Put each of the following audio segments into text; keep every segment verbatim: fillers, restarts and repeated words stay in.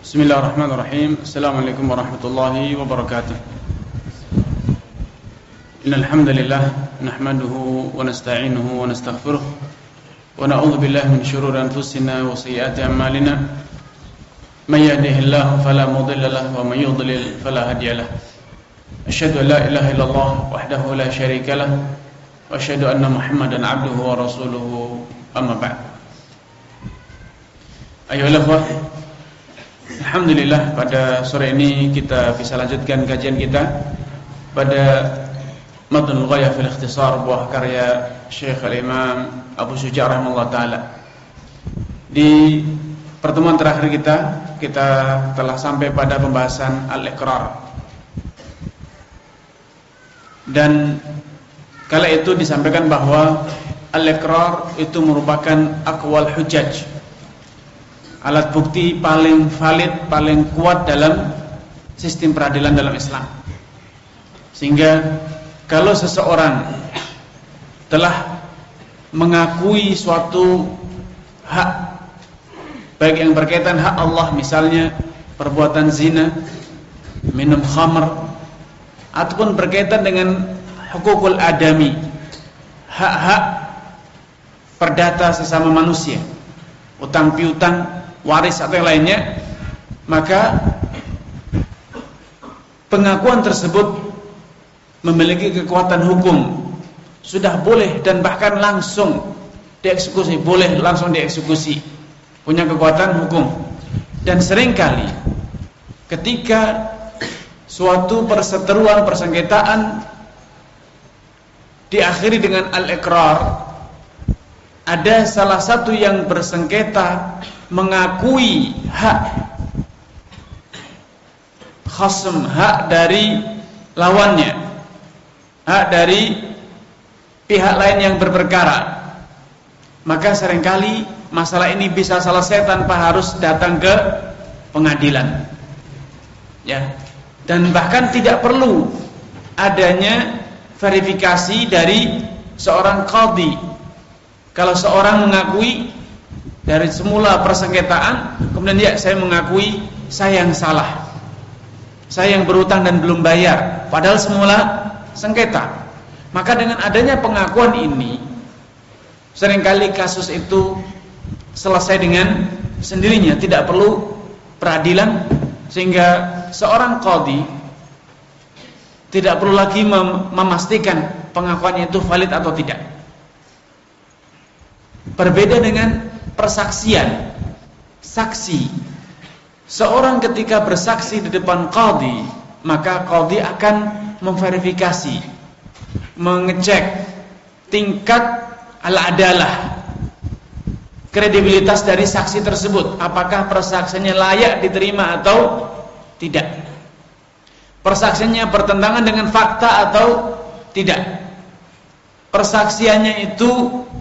Bismillahirrahmanirrahim. Assalamualaikum warahmatullahi wabarakatuh. Innal hamdalillah nahmaduhu wa nasta'inuhu wa nastaghfiruh wa na'udzu billahi min shururi anfusina wa sayyiati a'malina. May yahdihillahu fala mudilla lahu wa may yudlil fala hadiya lahu. Asyhadu an la ilaha illallah wahdahu la syarika lahu wa asyhadu anna Muhammadan 'abduhu wa rasuluhu, amma ba'd. Ayolah ikhwah, alhamdulillah pada sore ini kita bisa lanjutkan kajian kita pada Matnul Ghayah fil Ikhtisar, buah karya Syekh Al-Imam Abu Syuja' rahimahullah ta'ala. Di pertemuan terakhir kita, kita telah sampai pada pembahasan Al-Iqrar. Dan kala itu disampaikan bahwa Al-Iqrar itu merupakan aqwal hujjaj, alat bukti paling valid, paling kuat dalam sistem peradilan dalam Islam. Sehingga kalau seseorang telah mengakui suatu hak, baik yang berkaitan hak Allah, misalnya perbuatan zina, minum khamr, ataupun berkaitan dengan hukukul adami, hak-hak perdata sesama manusia, utang piutang, waris atau yang lainnya, maka pengakuan tersebut memiliki kekuatan hukum, sudah boleh dan bahkan langsung dieksekusi, boleh langsung dieksekusi, punya kekuatan hukum. Dan seringkali ketika suatu perseteruan, persengketaan diakhiri dengan al-iqrar, ada salah satu yang bersengketa mengakui hak khasm, hak dari lawannya, hak dari pihak lain yang berperkara, maka seringkali masalah ini bisa selesai tanpa harus datang ke pengadilan, ya. Dan bahkan tidak perlu adanya verifikasi dari seorang qadhi. Kalau seorang mengakui dari semula persengketaan, kemudian dia, saya mengakui saya yang salah, saya yang berutang dan belum bayar, padahal semula sengketa, maka dengan adanya pengakuan ini, seringkali kasus itu selesai dengan sendirinya, tidak perlu peradilan, sehingga seorang qadhi tidak perlu lagi mem memastikan pengakuannya itu valid atau tidak. Berbeda dengan persaksian, saksi. Seorang ketika bersaksi di depan qadhi, maka qadhi akan memverifikasi, mengecek tingkat al-adalah, kredibilitas dari saksi tersebut, apakah persaksiannya layak diterima atau tidak, persaksiannya bertentangan dengan fakta atau tidak, persaksiannya itu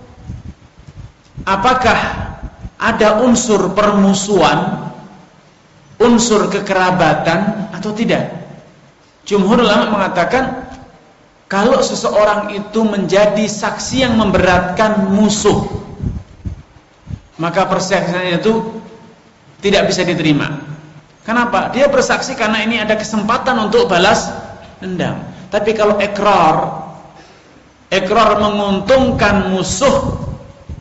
apakah ada unsur permusuhan, unsur kekerabatan atau tidak. Jumhur ulama mengatakan kalau seseorang itu menjadi saksi yang memberatkan musuh, maka persaksiannya itu tidak bisa diterima. Kenapa? Dia bersaksi karena ini ada kesempatan untuk balas dendam. Tapi kalau ikrar, ikrar menguntungkan musuh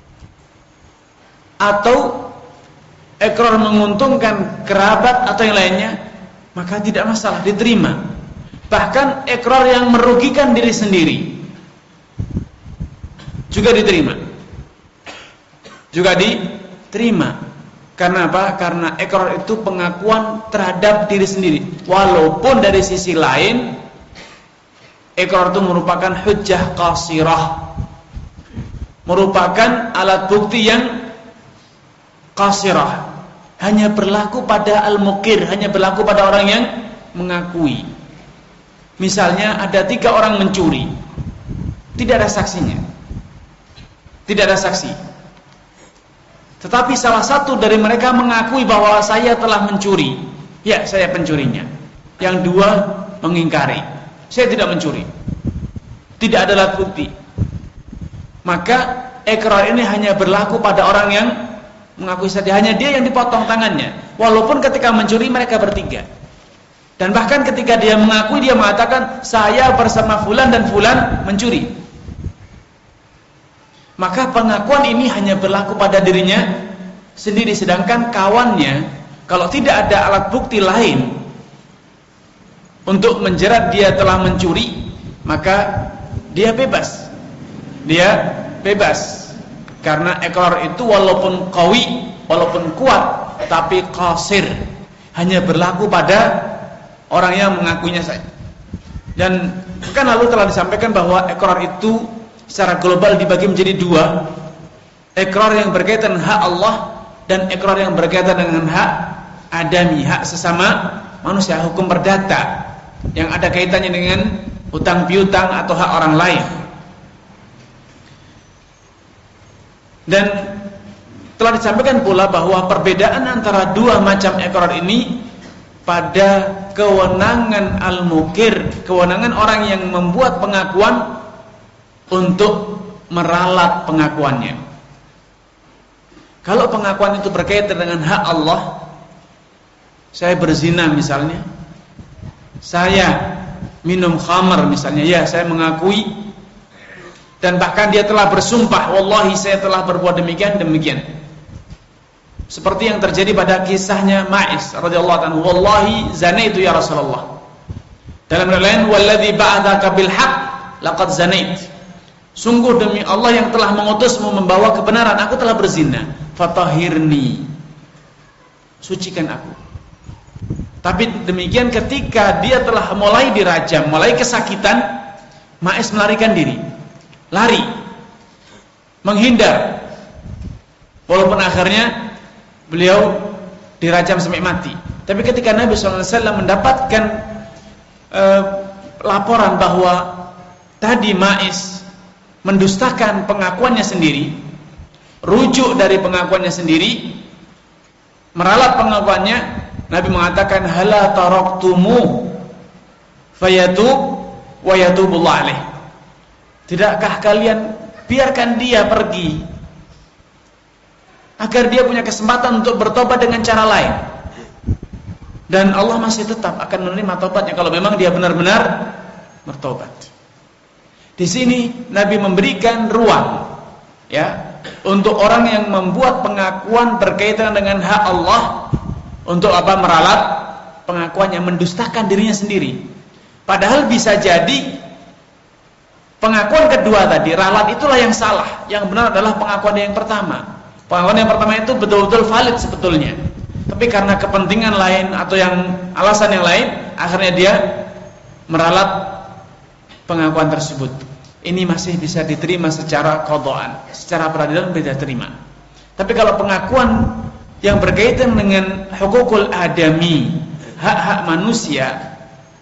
atau ikrar menguntungkan kerabat atau yang lainnya, maka tidak masalah, diterima. Bahkan ikrar yang merugikan diri sendiri juga diterima, juga diterima. Karena apa? Karena ikrar itu pengakuan terhadap diri sendiri, walaupun dari sisi lain ikrar itu merupakan hujjah qasirah, merupakan alat bukti yang qasirah, hanya berlaku pada al-muqir, hanya berlaku pada orang yang mengakui. Misalnya ada tiga orang mencuri, tidak ada saksinya, tidak ada saksi, tetapi salah satu dari mereka mengakui bahwa saya telah mencuri, ya saya pencurinya. Yang dua mengingkari, saya tidak mencuri, tidak ada alat bukti. Maka ikrar ini hanya berlaku pada orang yang mengakui saja, hanya dia yang dipotong tangannya. Walaupun ketika mencuri mereka bertiga. Dan bahkan ketika dia mengakui, dia mengatakan, saya bersama fulan dan fulan mencuri. Maka pengakuan ini hanya berlaku pada dirinya sendiri. Sedangkan kawannya, kalau tidak ada alat bukti lain untuk menjerat dia telah mencuri, maka dia bebas. Dia bebas. Karena ikrar itu walaupun qawi, walaupun kuat, tapi qasir, hanya berlaku pada orang yang mengakuinya saja. Dan kan lalu telah disampaikan bahwa ikrar itu secara global dibagi menjadi dua. Ikrar yang berkaitan dengan hak Allah dan ikrar yang berkaitan dengan hak adami, hak sesama manusia, hukum perdata yang ada kaitannya dengan hutang piutang atau hak orang lain. Dan telah disampaikan pula bahwa perbedaan antara dua macam ikrar ini pada kewenangan al-mukir, kewenangan orang yang membuat pengakuan untuk meralat pengakuannya. Kalau pengakuan itu berkaitan dengan hak Allah, saya berzina misalnya, saya minum khamar misalnya, ya saya mengakui. Dan bahkan dia telah bersumpah, wallahi saya telah berbuat demikian demikian. Seperti yang terjadi pada kisahnya Ma'is radhiyallahu anhu, wallahi zanaitu ya Rasulullah. Dalam riwayat lain, walladzi ba'atsaka bil haqq laqad zanait. Sungguh demi Allah yang telah mengutusmu membawa kebenaran, aku telah berzina. Fatahhirni, sucikan aku. Tapi demikian ketika dia telah mulai dirajam, mulai kesakitan, Ma'is melarikan diri. Lari, menghindar. Walaupun akhirnya beliau dirajam sampai mati. Tapi ketika Nabi shallallahu alaihi wasallam mendapatkan e, laporan bahwa tadi Ma'is mendustakan pengakuannya sendiri, rujuk dari pengakuannya sendiri, meralat pengakuannya, Nabi mengatakan, hala taraktumu fayatub wa yatubullah alaih. Tidakkah kalian biarkan dia pergi agar dia punya kesempatan untuk bertobat dengan cara lain, dan Allah masih tetap akan menerima tobatnya kalau memang dia benar-benar bertobat. Di sini Nabi memberikan ruang, ya, untuk orang yang membuat pengakuan berkaitan dengan hak Allah untuk apa? Meralat pengakuannya, mendustakan dirinya sendiri. Padahal bisa jadi pengakuan kedua tadi, ralat itulah yang salah. Yang benar adalah pengakuan yang pertama. Pengakuan yang pertama itu betul-betul valid sebetulnya. Tapi karena kepentingan lain atau yang alasan yang lain, akhirnya dia meralat pengakuan tersebut. Ini masih bisa diterima secara qadhaan, secara peradilan bisa terima. Tapi kalau pengakuan yang berkaitan dengan hukukul adami, hak-hak manusia,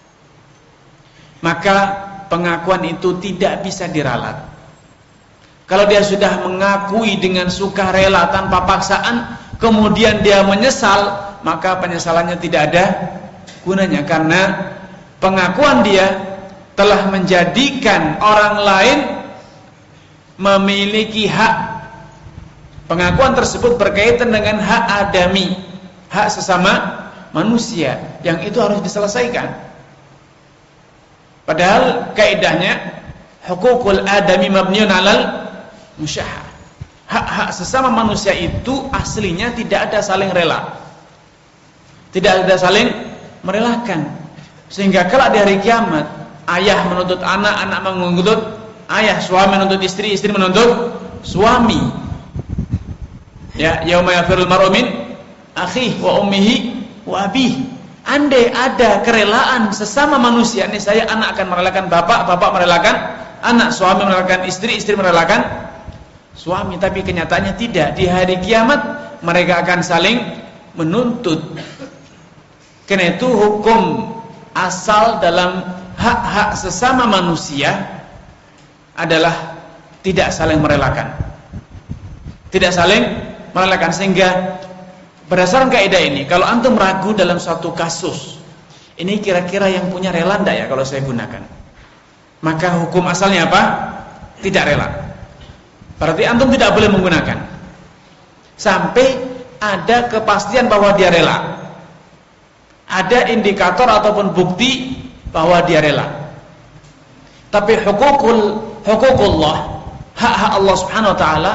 maka pengakuan itu tidak bisa diralat. Kalau dia sudah mengakui dengan sukarela tanpa paksaan, kemudian dia menyesal, maka penyesalannya tidak ada gunanya, karena pengakuan dia telah menjadikan orang lain memiliki hak. Pengakuan tersebut berkaitan dengan hak adami, hak sesama manusia, yang itu harus diselesaikan. Padahal kaidahnya hukukul adami mabniun alal musyahah. Hak-hak sesama manusia itu aslinya tidak ada saling rela, tidak ada saling merelakan. Sehingga kalau di hari kiamat ayah menuntut anak, anak menuntut ayah, suami menuntut istri, istri menuntut suami. Ya, yauma yafirul mar'u min akhihi wa ummihi wa abihi. Andai ada kerelaan sesama manusia, nih saya anak akan merelakan bapak, bapak merelakan anak, suami merelakan istri, istri merelakan suami. Tapi kenyataannya tidak. Di hari kiamat mereka akan saling menuntut. Karena itu hukum asal dalam hak-hak sesama manusia adalah tidak saling merelakan, tidak saling merelakan. Sehingga berdasarkan kaidah ini, kalau antum ragu dalam suatu kasus, ini kira-kira yang punya rela enggak ya kalau saya gunakan, maka hukum asalnya apa? Tidak rela. Berarti antum tidak boleh menggunakan. sampai ada kepastian bahwa dia rela. Ada indikator ataupun bukti bahwa dia rela. Tapi hukukul hukukullah, hak-hak Allah Subhanahu wa taala,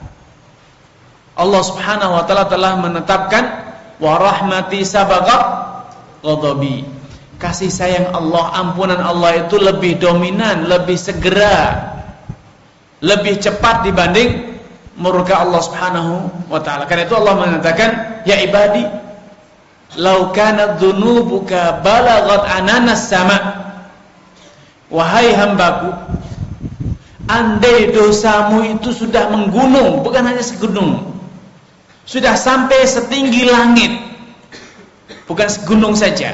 Allah Subhanahu wa taala telah menetapkan wa rahmati sabaqat ghadabi. Kasih sayang Allah, ampunan Allah itu lebih dominan, lebih segera, lebih cepat dibanding murka Allah Subhanahu wa taala. Karena itu Allah mengatakan, ya ibadi, law kanat dzunubuka balaghat ananas sama. Wahai hambaku, andai dosamu itu sudah menggunung, bukan hanya segunung, sudah sampai setinggi langit, bukan segunung saja,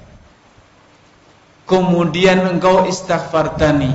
kemudian engkau istighfartani,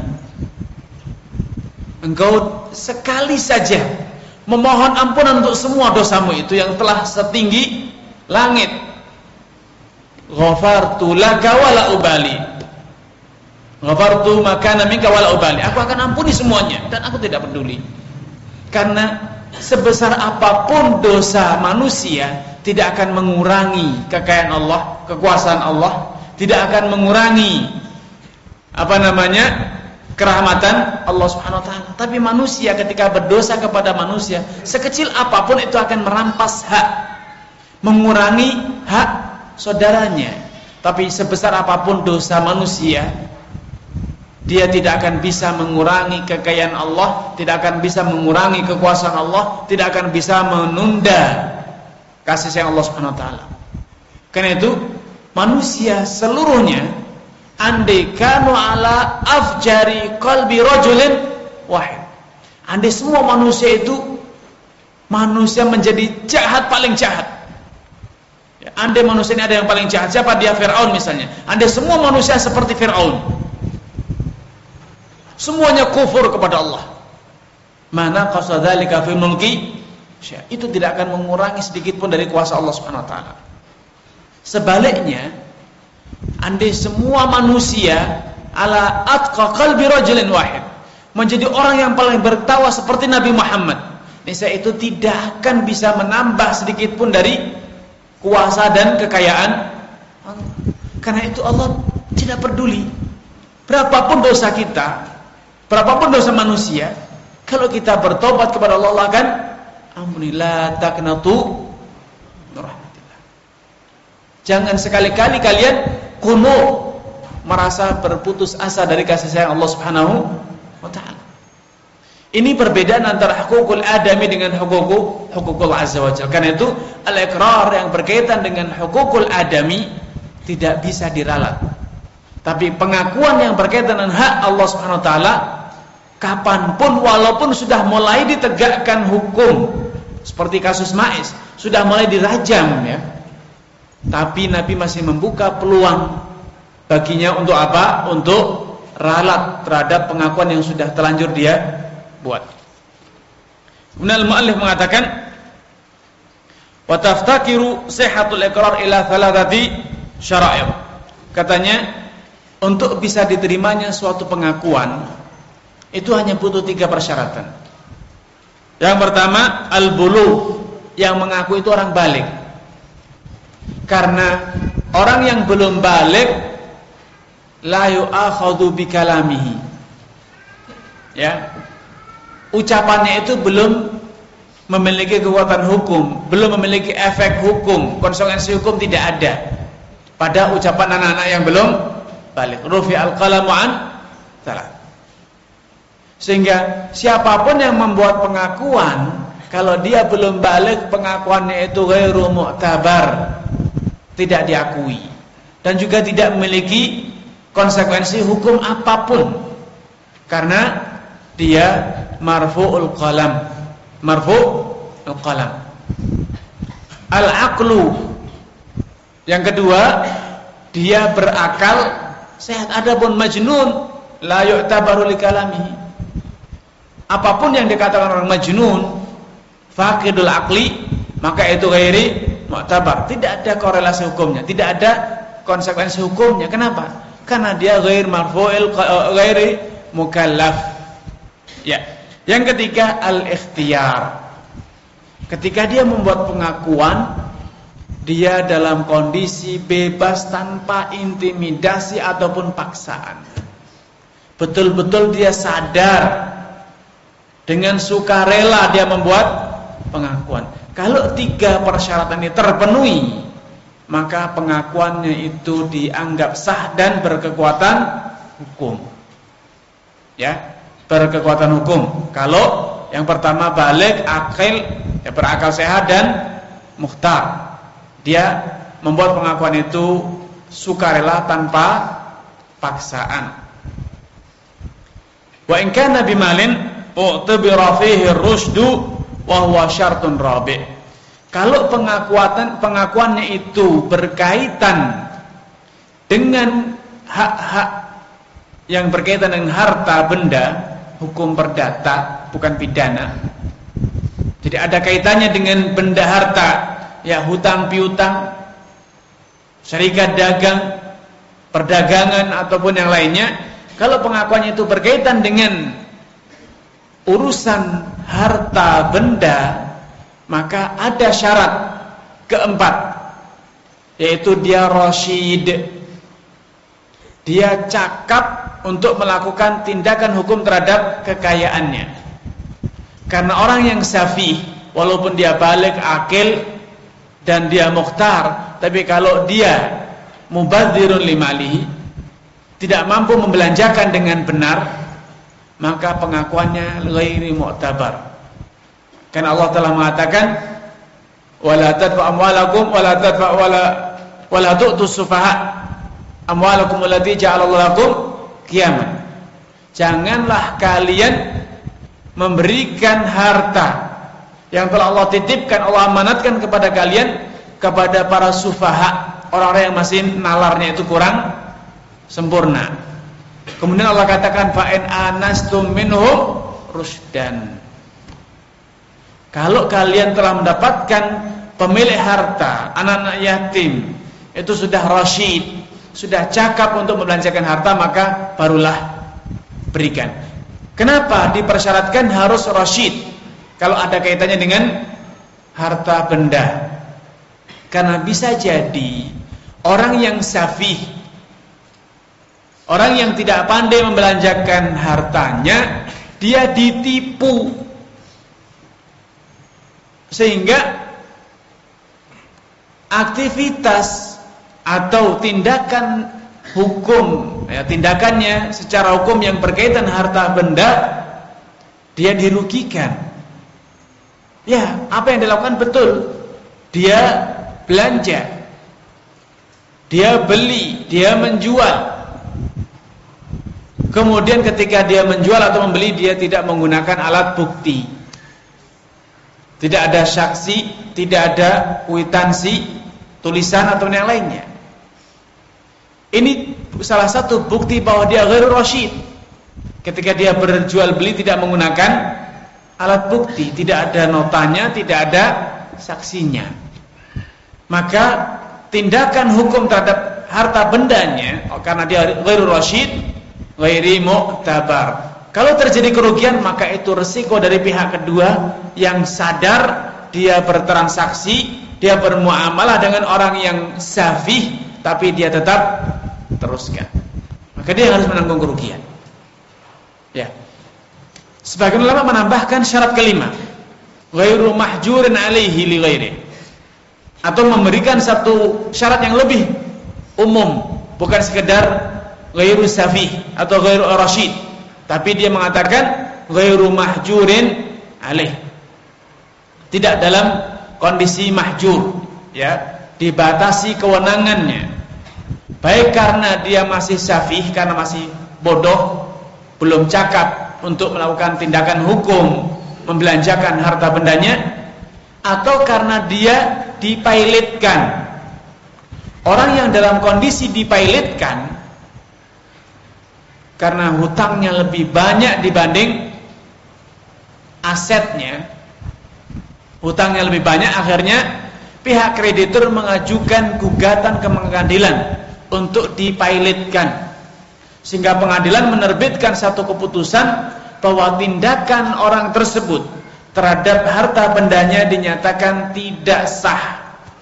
engkau sekali saja memohon ampunan untuk semua dosamu itu yang telah setinggi langit, ghafartu laka wala ubali, ghafartu makana minka wala ubali, aku akan ampuni semuanya dan aku tidak peduli. Karena sebesar apapun dosa manusia tidak akan mengurangi kekayaan Allah, kekuasaan Allah, tidak akan mengurangi apa namanya kerahmatan Allah Subhanahu wa taala. Tapi manusia ketika berdosa kepada manusia, sekecil apapun itu akan merampas hak, mengurangi hak saudaranya. Tapi sebesar apapun dosa manusia, dia tidak akan bisa mengurangi kekayaan Allah, tidak akan bisa mengurangi kekuasaan Allah, tidak akan bisa menunda kasih sayang Allah Subhanahu wa taala. Karena itu manusia seluruhnya, andai kanu ala afjari qalbi rajulin wahid, andai semua manusia itu manusia menjadi jahat, paling jahat, ya, andai manusia ini ada yang paling jahat, siapa dia? Fir'aun misalnya. Andai semua manusia seperti Fir'aun, semuanya kufur kepada Allah, mana qasadzalika fi mulki, itu tidak akan mengurangi sedikit pun dari kuasa Allah Subhanahu wa taala. Sebaliknya, andai semua manusia ala atqa qalbi rajulin wahid, menjadi orang yang paling bertakwa seperti Nabi Muhammad, niscaya itu tidak akan bisa menambah sedikit pun dari kuasa dan kekayaan Allah. Karena itu Allah tidak peduli berapapun dosa kita, berapapun dosa manusia, kalau kita bertobat kepada Allah, Allah akan ampuni. La taqnatu min rahmatillah. Jangan sekali-kali kalian kuno, merasa berputus asa dari kasih sayang Allah Subhanahu wa taala. Ini perbedaan antara hukukul adami dengan hukukul hukukul azza wa jalla. Karena itu al-iqrar yang berkaitan dengan hukukul adami tidak bisa diralat. Tapi pengakuan yang berkaitan dengan hak Allah Subhanahu wa taala, kapanpun, walaupun sudah mulai ditegakkan hukum seperti kasus Maiz, sudah mulai dirajam, ya, tapi Nabi masih membuka peluang baginya untuk apa? Untuk ralat terhadap pengakuan yang sudah terlanjur dia buat. Kemudian al-muallif mengatakan, wa taftakiru sihhatul iqrar ila thalathati syara'ir. Katanya, untuk bisa diterimanya suatu pengakuan itu hanya butuh tiga persyaratan. Yang pertama, al-bulugh, yang mengaku itu orang baligh. Karena orang yang belum baligh la yu'akhadhu bi kalamihi, ya, ucapannya itu belum memiliki kekuatan hukum, belum memiliki efek hukum, konsekuensi hukum tidak ada pada ucapan anak-anak yang belum baligh. Rufi al-qalamu an salah. Sehingga siapapun yang membuat pengakuan, kalau dia belum baligh, pengakuannya itu ghairu mu'tabar, tidak diakui, dan juga tidak memiliki konsekuensi hukum apapun, karena dia marfu'ul qalam. Marfu'ul qalam. Al-aqlu, yang kedua, dia berakal sehat. Adapun majnun la yu'tabaru li kalamihi. Apapun yang dikatakan orang majnun, faqidul aqli, maka itu ghairi mu'tabar, tidak ada korelasi hukumnya, tidak ada konsekuensi hukumnya. Kenapa? Karena dia ghair marfu'il ghairi mukallaf. Ya. Yang ketiga, al-ikhtiyar. Ketika dia membuat pengakuan, dia dalam kondisi bebas tanpa intimidasi ataupun paksaan. Betul-betul dia sadar, dengan sukarela dia membuat pengakuan. Kalau tiga persyaratan ini terpenuhi, maka pengakuannya itu dianggap sah dan berkekuatan hukum. Ya, berkekuatan hukum. Kalau yang pertama baligh, akil, ya berakal sehat dan mukhtar. Dia membuat pengakuan itu sukarela tanpa paksaan. Wa in kana bimalin u'tabira fihi ar-rusydu wa huwa syartun rabi'. Kalau pengakuan pengakuannya itu berkaitan dengan hak-hak yang berkaitan dengan harta benda, hukum perdata bukan pidana. Jadi ada kaitannya dengan benda harta, ya hutang piutang, syarikat dagang, perdagangan ataupun yang lainnya. Kalau pengakuannya itu berkaitan dengan urusan harta benda, maka ada syarat keempat, yaitu dia rasyid. Dia cakap untuk melakukan tindakan hukum terhadap kekayaannya. Karena orang yang safih, walaupun dia baligh, akil, dan dia mukhtar, tapi kalau dia mubadzirun limalihi, tidak mampu membelanjakan dengan benar, maka pengakuannya ghairi mu'tabar. Karena Allah telah mengatakan, wala tadfa amwalakum wala tadfa wala wala tu'tus sufaha amwalakum allati ja'alallahu lakum qiyaman. Janganlah kalian memberikan harta yang telah Allah titipkan, Allah amanatkan kepada kalian, kepada para sufaha, orang-orang yang masih nalarnya itu kurang sempurna. Kemudian Allah katakan fa in anastum minhum rusdan. Kalau kalian telah mendapatkan pemilik harta, anak-anak yatim, itu sudah rasyid, sudah cakap untuk membelanjakan harta, maka barulah berikan. Kenapa dipersyaratkan harus rasyid kalau ada kaitannya dengan harta benda? Karena bisa jadi orang yang safih, orang yang tidak pandai membelanjakan hartanya, dia ditipu, sehingga aktivitas atau tindakan hukum, ya, tindakannya secara hukum yang berkaitan harta benda, dia dirugikan. Ya, apa yang dilakukan betul, dia belanja, dia beli, dia menjual. Kemudian ketika dia menjual atau membeli, dia tidak menggunakan alat bukti, tidak ada saksi, tidak ada kwitansi, tulisan atau yang lainnya. Ini salah satu bukti bahwa dia ghairu rasyid. Ketika dia berjual beli tidak menggunakan alat bukti, tidak ada notanya, tidak ada saksinya, maka tindakan hukum terhadap harta bendanya, oh, karena dia ghairu rasyid, ghairi mu'tabar. Kalau terjadi kerugian, maka itu resiko dari pihak kedua yang sadar, dia bertransaksi, dia bermuamalah dengan orang yang safih, tapi dia tetap teruskan, maka dia harus menanggung kerugian. Ya. Sebagian ulama menambahkan syarat kelima, ghairu mahjurin alaihi li ghairi, atau memberikan satu syarat yang lebih umum, bukan sekedar ghairu safih atau ghairu rasyid, tapi dia mengatakan ghairu mahjurin alaih, tidak dalam kondisi mahjur, ya, dibatasi kewenangannya, baik karena dia masih safih, karena masih bodoh, belum cakap untuk melakukan tindakan hukum membelanjakan harta bendanya, atau karena dia dipailitkan. Orang yang dalam kondisi dipailitkan karena hutangnya lebih banyak dibanding asetnya, hutangnya lebih banyak, akhirnya pihak kreditur mengajukan gugatan ke pengadilan untuk dipailitkan, sehingga pengadilan menerbitkan satu keputusan bahwa tindakan orang tersebut terhadap harta bendanya dinyatakan tidak sah,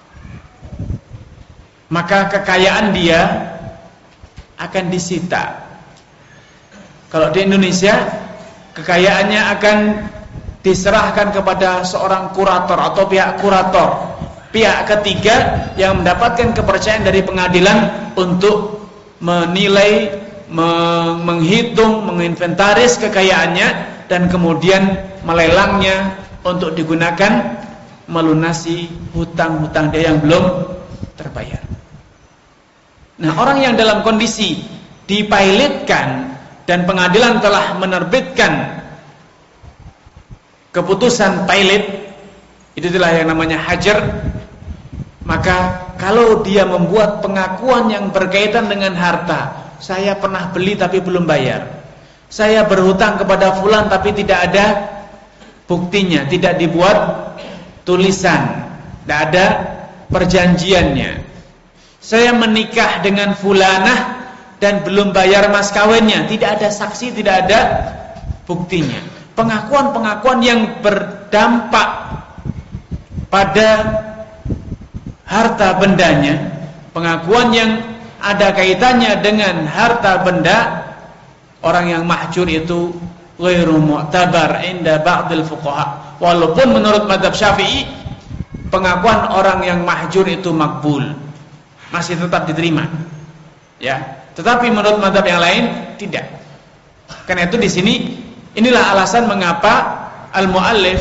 maka kekayaan dia akan disita. Kalau di Indonesia, kekayaannya akan diserahkan kepada seorang kurator atau pihak kurator, pihak ketiga yang mendapatkan kepercayaan dari pengadilan untuk menilai, menghitung, menginventaris kekayaannya dan kemudian melelangnya untuk digunakan melunasi hutang-hutang dia yang belum terbayar. Nah, orang yang dalam kondisi dipilotkan dan pengadilan telah menerbitkan keputusan pilot, itulah yang namanya hajar, maka kalau dia membuat pengakuan yang berkaitan dengan harta, saya pernah beli tapi belum bayar, saya berhutang kepada fulan tapi tidak ada buktinya, tidak dibuat tulisan, tidak ada perjanjiannya, saya menikah dengan fulanah dan belum bayar mas kawinnya, tidak ada saksi, tidak ada buktinya. Pengakuan-pengakuan yang berdampak pada harta bendanya, pengakuan yang ada kaitannya dengan harta benda, orang yang mahjur itu ghairu mu'tabar inda ba'dil fuqaha. Walaupun menurut mazhab Syafi'i pengakuan orang yang mahjur itu makbul, masih tetap diterima, ya. Tetapi menurut mazhab yang lain tidak. Karena itu di sini inilah alasan mengapa al-muallif,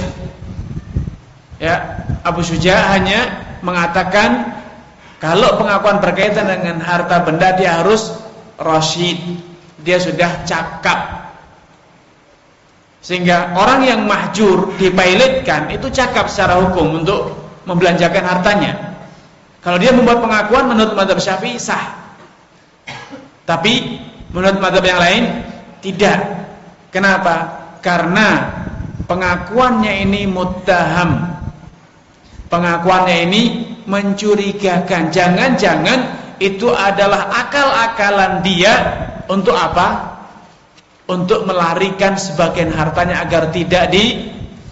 ya, Abu Syuja hanya mengatakan kalau pengakuan berkaitan dengan harta benda dia harus rasyid, dia sudah cakap. Sehingga orang yang mahjur dipilotkan itu cakap secara hukum untuk membelanjakan hartanya. Kalau dia membuat pengakuan menurut mazhab Syafi'i sah. Tapi menurut mazhab yang lain tidak. Kenapa? Karena pengakuannya ini muttaham, pengakuannya ini mencurigakan. Jangan-jangan itu adalah akal-akalan dia untuk apa? Untuk melarikan sebagian hartanya agar tidak di,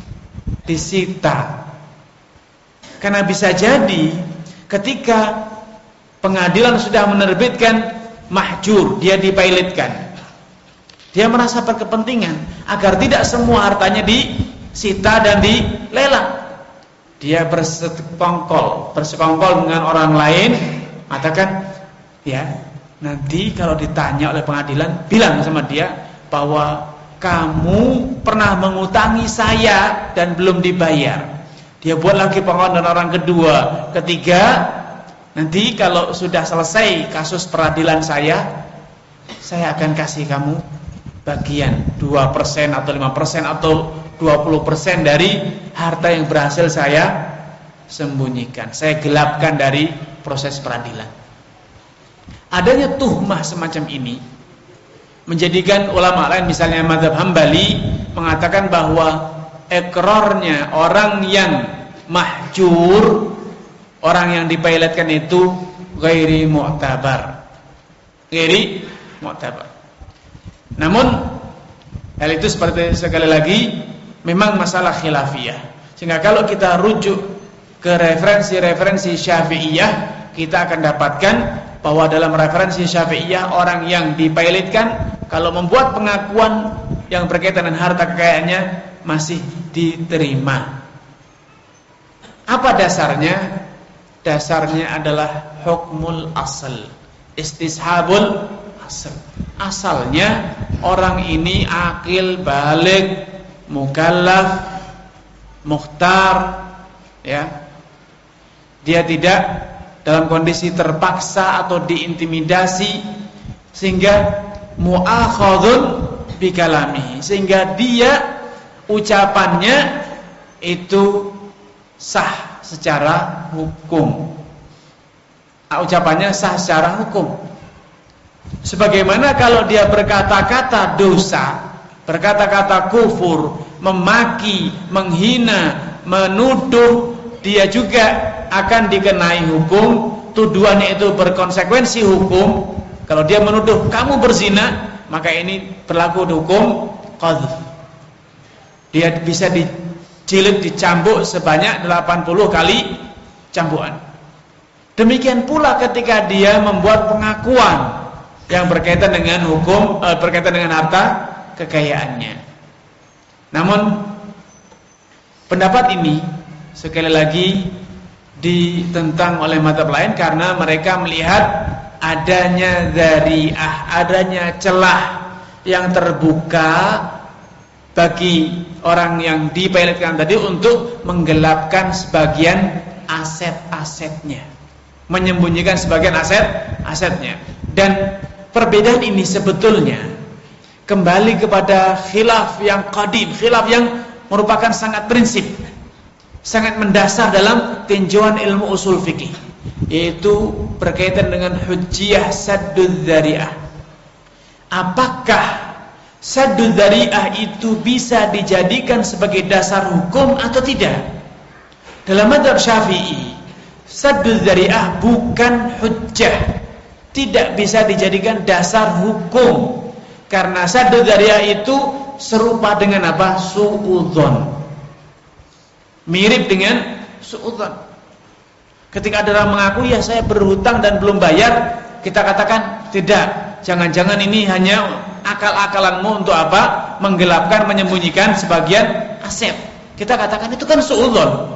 disita. Karena bisa jadi ketika pengadilan sudah menerbitkan mahjur, dia dipilotkan, dia merasa berkepentingan agar tidak semua hartanya disita dan dilelang. Dia bersekongkol, bersekongkol dengan orang lain, mengatakan, ya, nanti kalau ditanya oleh pengadilan, bilang sama dia bahwa kamu pernah mengutangi saya dan belum dibayar. Dia buat lagi pengakuan dan orang kedua, ketiga, nanti kalau sudah selesai kasus peradilan saya, saya akan kasih kamu bagian dua persen atau lima persen atau dua puluh persen dari harta yang berhasil saya sembunyikan, saya gelapkan dari proses peradilan. Adanya tuhmah semacam ini menjadikan ulama lain, misalnya mazhab Hambali, mengatakan bahwa ikrarnya orang yang mahjur, orang yang dipilotkan itu ghairi mu'tabar, ghairi mu'tabar. Namun hal itu seperti sekali lagi memang masalah khilafiyah. Sehingga kalau kita rujuk ke referensi-referensi Syafi'iyah, kita akan dapatkan bahwa dalam referensi Syafi'iyah orang yang dipilotkan kalau membuat pengakuan yang berkaitan dengan harta kekayaannya masih diterima. Apa dasarnya? Dasarnya adalah hukmul asal, istishabul asal. Asalnya orang ini akil, baligh, mukallaf, mukhtar, ya. Dia tidak dalam kondisi terpaksa atau diintimidasi sehingga mu'akhadhun bikalamihi, sehingga dia ucapannya itu sah secara hukum. Ucapannya sah secara hukum. Sebagaimana kalau dia berkata-kata dosa, berkata-kata kufur, memaki, menghina, menuduh, dia juga akan dikenai hukum. Tuduhannya itu berkonsekuensi hukum. Kalau dia menuduh kamu berzina, maka ini berlaku hukum qadhf. Dia bisa dijilid, dicambuk sebanyak delapan puluh kali cambukan. Demikian pula ketika dia membuat pengakuan yang berkaitan dengan hukum, eh, berkaitan dengan harta kekayaannya. Namun pendapat ini sekali lagi ditentang oleh mazhab lain karena mereka melihat adanya dzari'ah, adanya celah yang terbuka bagi orang yang dipilotkan tadi untuk menggelapkan sebagian aset-asetnya, menyembunyikan sebagian aset-asetnya. Dan perbedaan ini sebetulnya kembali kepada khilaf yang qadim, khilaf yang merupakan sangat prinsip, sangat mendasar dalam tinjauan ilmu usul fikih, yaitu berkaitan dengan hujjiyah saddud dzari'ah. Apakah saddud dzari'ah itu bisa dijadikan sebagai dasar hukum atau tidak? Dalam mazhab Syafi'i, saddud dzari'ah bukan hujjah, tidak bisa dijadikan dasar hukum, karena saddud dzari'ah itu serupa dengan apa? Suudzon, mirip dengan suudzon. Ketika ada orang mengaku, ya saya berhutang dan belum bayar, kita katakan tidak, jangan-jangan ini hanya akal-akalanmu untuk apa? Menggelapkan, menyembunyikan sebagian aset. Kita katakan itu kan suudzon,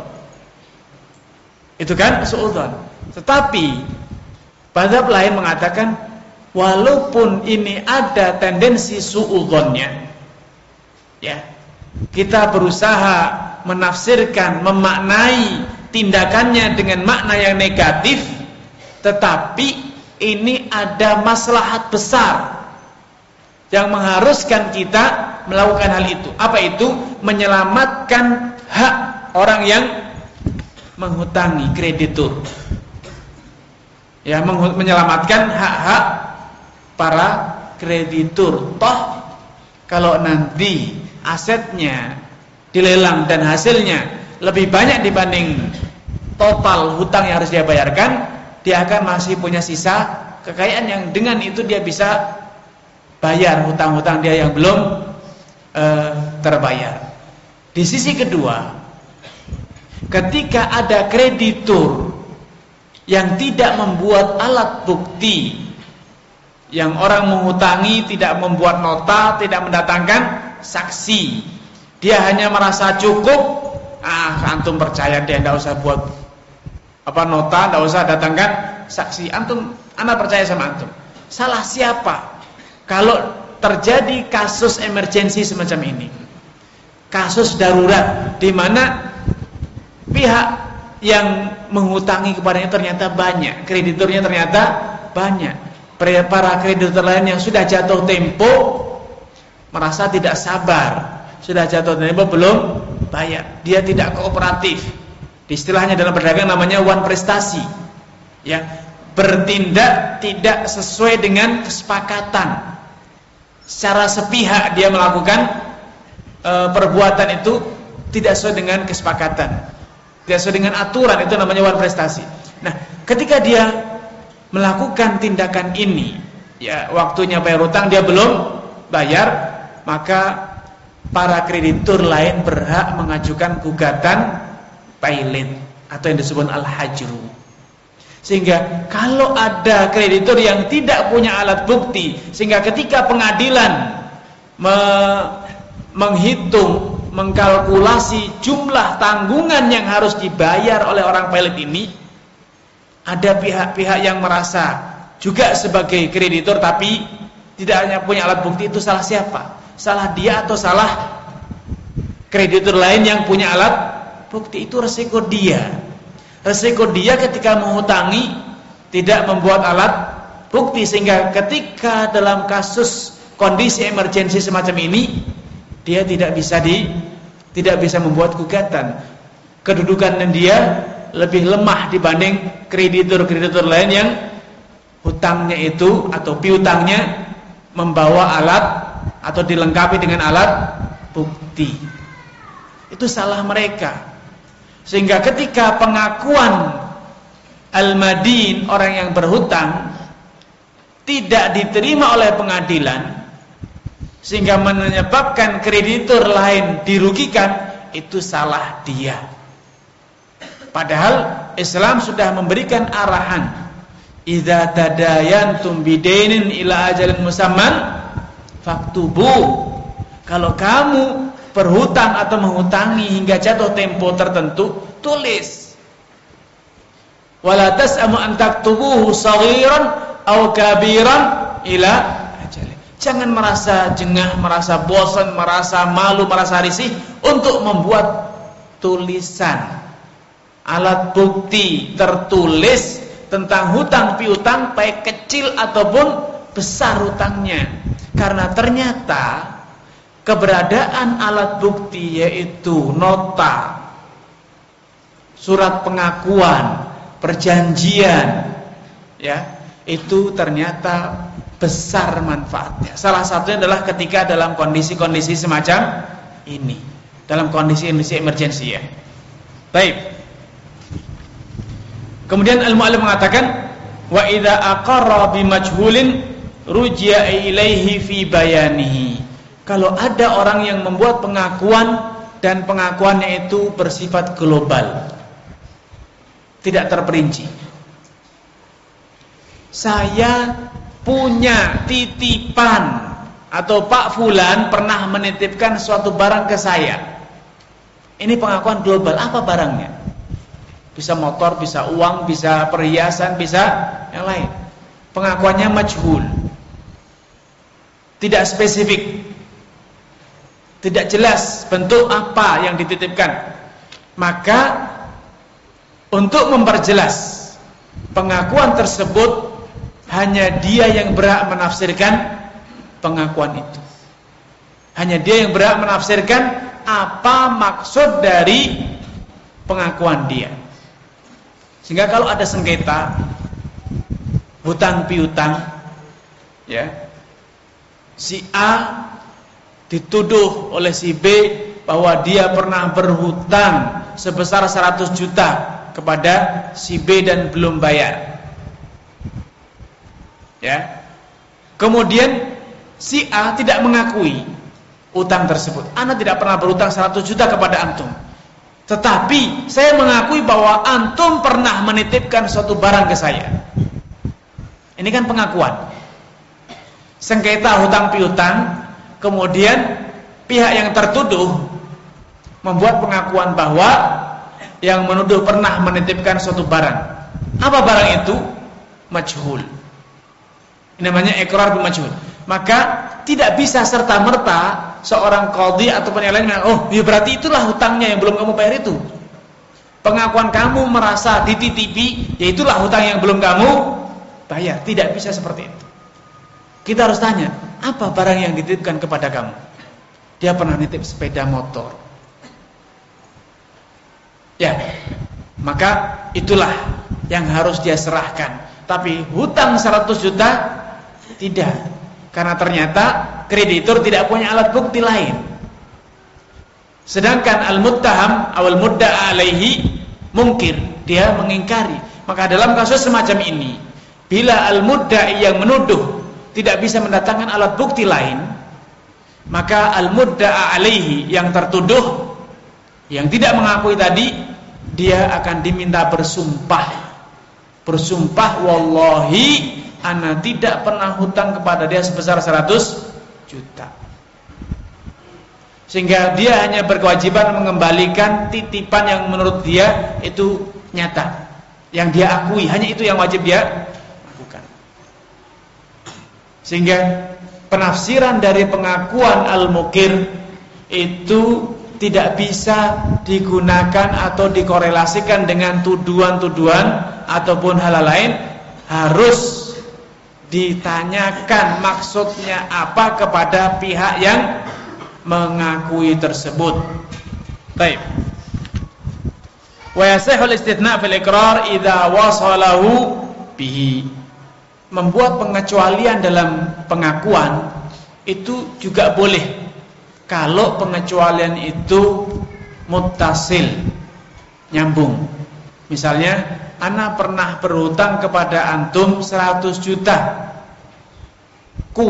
itu kan suudzon. Tetapi mazhab lain mengatakan walaupun ini ada tendensi suudzonnya, ya, kita berusaha menafsirkan, memaknai tindakannya dengan makna yang negatif, tetapi ini ada maslahat besar yang mengharuskan kita melakukan hal itu. Apa itu? Menyelamatkan hak orang yang menghutangi, kreditur. Ya, menyelamatkan hak-hak para kreditur. Toh kalau nanti asetnya dilelang dan hasilnya lebih banyak dibanding total hutang yang harus dia bayarkan, dia akan masih punya sisa kekayaan yang dengan itu dia bisa bayar hutang-hutang dia yang belum uh, terbayar. Di sisi kedua, ketika ada kreditur yang tidak membuat alat bukti, yang orang menghutangi tidak membuat nota, tidak mendatangkan saksi, dia hanya merasa cukup, ah antum percaya dia, tidak usah buat apa nota, tidak usah datangkan saksi, antum, anak percaya sama antum. Salah siapa kalau terjadi kasus emergensi semacam ini, kasus darurat di mana pihak yang menghutangi kepadanya ternyata banyak, krediturnya ternyata banyak, para kreditur lain yang sudah jatuh tempo merasa tidak sabar, sudah jatuh tempo belum bayar, dia tidak kooperatif. Di istilahnya dalam perdagangan namanya wan prestasi, ya, bertindak tidak sesuai dengan kesepakatan, secara sepihak dia melakukan e, perbuatan itu tidak sesuai dengan kesepakatan, tidak sesuai dengan aturan, itu namanya wan prestasi. Nah, ketika dia melakukan tindakan ini, ya, waktunya bayar hutang dia belum bayar, maka para kreditur lain berhak mengajukan gugatan pailit atau yang disebut al-hajru. Sehingga kalau ada kreditur yang tidak punya alat bukti, sehingga ketika pengadilan me menghitung, mengkalkulasi jumlah tanggungan yang harus dibayar oleh orang pailit ini, ada pihak-pihak yang merasa juga sebagai kreditur tapi tidak hanya punya alat bukti, itu salah siapa? Salah dia atau salah kreditur lain yang punya alat bukti? Itu resiko dia. Resiko dia ketika menghutangi tidak membuat alat bukti, sehingga ketika dalam kasus kondisi emergensi semacam ini dia tidak bisa di tidak bisa membuat gugatan. Kedudukan dia lebih lemah dibanding kreditur-kreditur lain yang hutangnya itu atau piutangnya membawa alat atau dilengkapi dengan alat bukti. Itu salah mereka. Sehingga ketika pengakuan al-madin, orang yang berhutang, tidak diterima oleh pengadilan, sehingga menyebabkan kreditur lain dirugikan, itu salah dia. Padahal Islam sudah memberikan arahan, idza tadayantum bidainin ila ajalin musamman faktubu. Kalau kamu berhutang atau menghutangi hingga jatuh tempo tertentu, tulis. Wala tas'amu an taktubuhu saghiran aw kabiran ila ajali. Jangan merasa jengah, merasa bosan, merasa malu, merasa risih untuk membuat tulisan, alat bukti tertulis tentang hutang piutang, baik kecil ataupun besar hutangnya. Karena ternyata keberadaan alat bukti yaitu nota, surat pengakuan, perjanjian, ya, itu ternyata besar manfaatnya. Salah satunya adalah ketika dalam kondisi-kondisi semacam ini, dalam kondisi-kondisi emergensi, ya. Baik. Kemudian al-mu'allif mengatakan, wa idza aqarra bimajhulin ruji'a ilaihi fi bayanihi. Kalau ada orang yang membuat pengakuan dan pengakuannya itu bersifat global, tidak terperinci. Saya punya titipan, atau Pak Fulan pernah menitipkan suatu barang ke saya. Ini pengakuan global. Apa barangnya? Bisa motor, bisa uang, bisa perhiasan, bisa yang lain. Pengakuannya majhul, tidak spesifik, tidak jelas bentuk apa yang dititipkan. Maka untuk memperjelas pengakuan tersebut, hanya dia yang berhak menafsirkan pengakuan itu. Hanya dia yang berhak menafsirkan apa maksud dari pengakuan dia. Sehingga kalau ada sengketa hutang piutang, ya, si A dituduh oleh si B bahwa dia pernah berhutang sebesar seratus juta kepada si B dan belum bayar, ya. Kemudian si A tidak mengakui utang tersebut. Ana tidak pernah berhutang seratus juta kepada antum, tetapi saya mengakui bahwa antum pernah menitipkan suatu barang ke saya. Ini kan pengakuan. Sengketa hutang piutang, kemudian pihak yang tertuduh membuat pengakuan bahwa yang menuduh pernah menitipkan suatu barang. Apa barang itu? Majhul. Ini namanya iqrar bil majhul. Maka tidak bisa serta-merta seorang qadhi ataupun yang lain, oh, ya berarti itulah hutangnya yang belum kamu bayar itu. Pengakuan kamu merasa dititipi, ya itulah hutang yang belum kamu bayar. Tidak bisa seperti itu. Kita harus tanya, apa barang yang dititipkan kepada kamu? Dia pernah nitip sepeda motor. Ya, maka itulah yang harus dia serahkan. Tapi hutang seratus juta tidak, karena ternyata kreditur tidak punya alat bukti lain. Sedangkan al-muttaham awal mudda'a alaihi mungkir, dia mengingkari. Maka dalam kasus semacam ini, bila al-mudda'i yang menuduh tidak bisa mendatangkan alat bukti lain, maka al-mudda'a alaihi yang tertuduh, yang tidak mengakui tadi, dia akan diminta bersumpah. Bersumpah, wallahi ana tidak pernah hutang kepada dia sebesar seratus juta. Sehingga dia hanya berkewajiban mengembalikan titipan yang menurut dia itu nyata, yang dia akui, hanya itu yang wajib dia lakukan. Sehingga penafsiran dari pengakuan al-mukir itu tidak bisa digunakan atau dikorelasikan dengan tuduhan-tuduhan ataupun hal lain. Harus ditanyakan maksudnya apa kepada pihak yang mengakui tersebut. Baik. Wa yasihul istitsna' fil iqrar idza wasalahu bihi. Membuat pengecualian dalam pengakuan itu juga boleh kalau pengecualian itu muttasil, nyambung. Misalnya, ana pernah berhutang kepada antum seratus juta,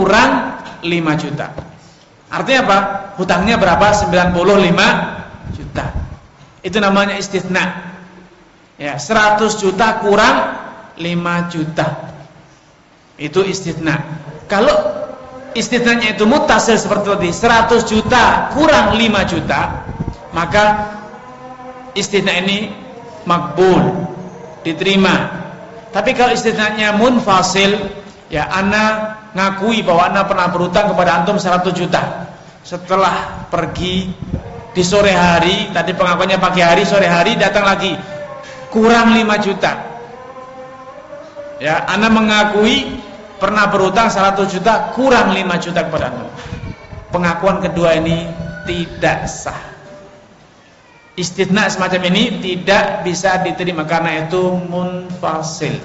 kurang lima juta. Artinya apa? Hutangnya berapa? sembilan puluh lima juta. juta. Itu namanya istitsna. Ya, seratus juta kurang lima juta. Itu istitsna. Kalau istitsnanya itu muttasil seperti tadi, seratus juta kurang lima juta, maka istitsna ini makbul, diterima. Tapi kalau istitsnanya munfasil, ya ana ngakui bahwa ana pernah berutang kepada antum seratus juta. Setelah pergi di sore hari, tadi pengakuannya pagi hari, sore hari datang lagi kurang lima juta. Ya, ana mengakui pernah berutang seratus juta, kurang lima juta kepada antum. Pengakuan kedua ini tidak sah. Istitsna semacam ini tidak bisa diterima karena itu munfasil.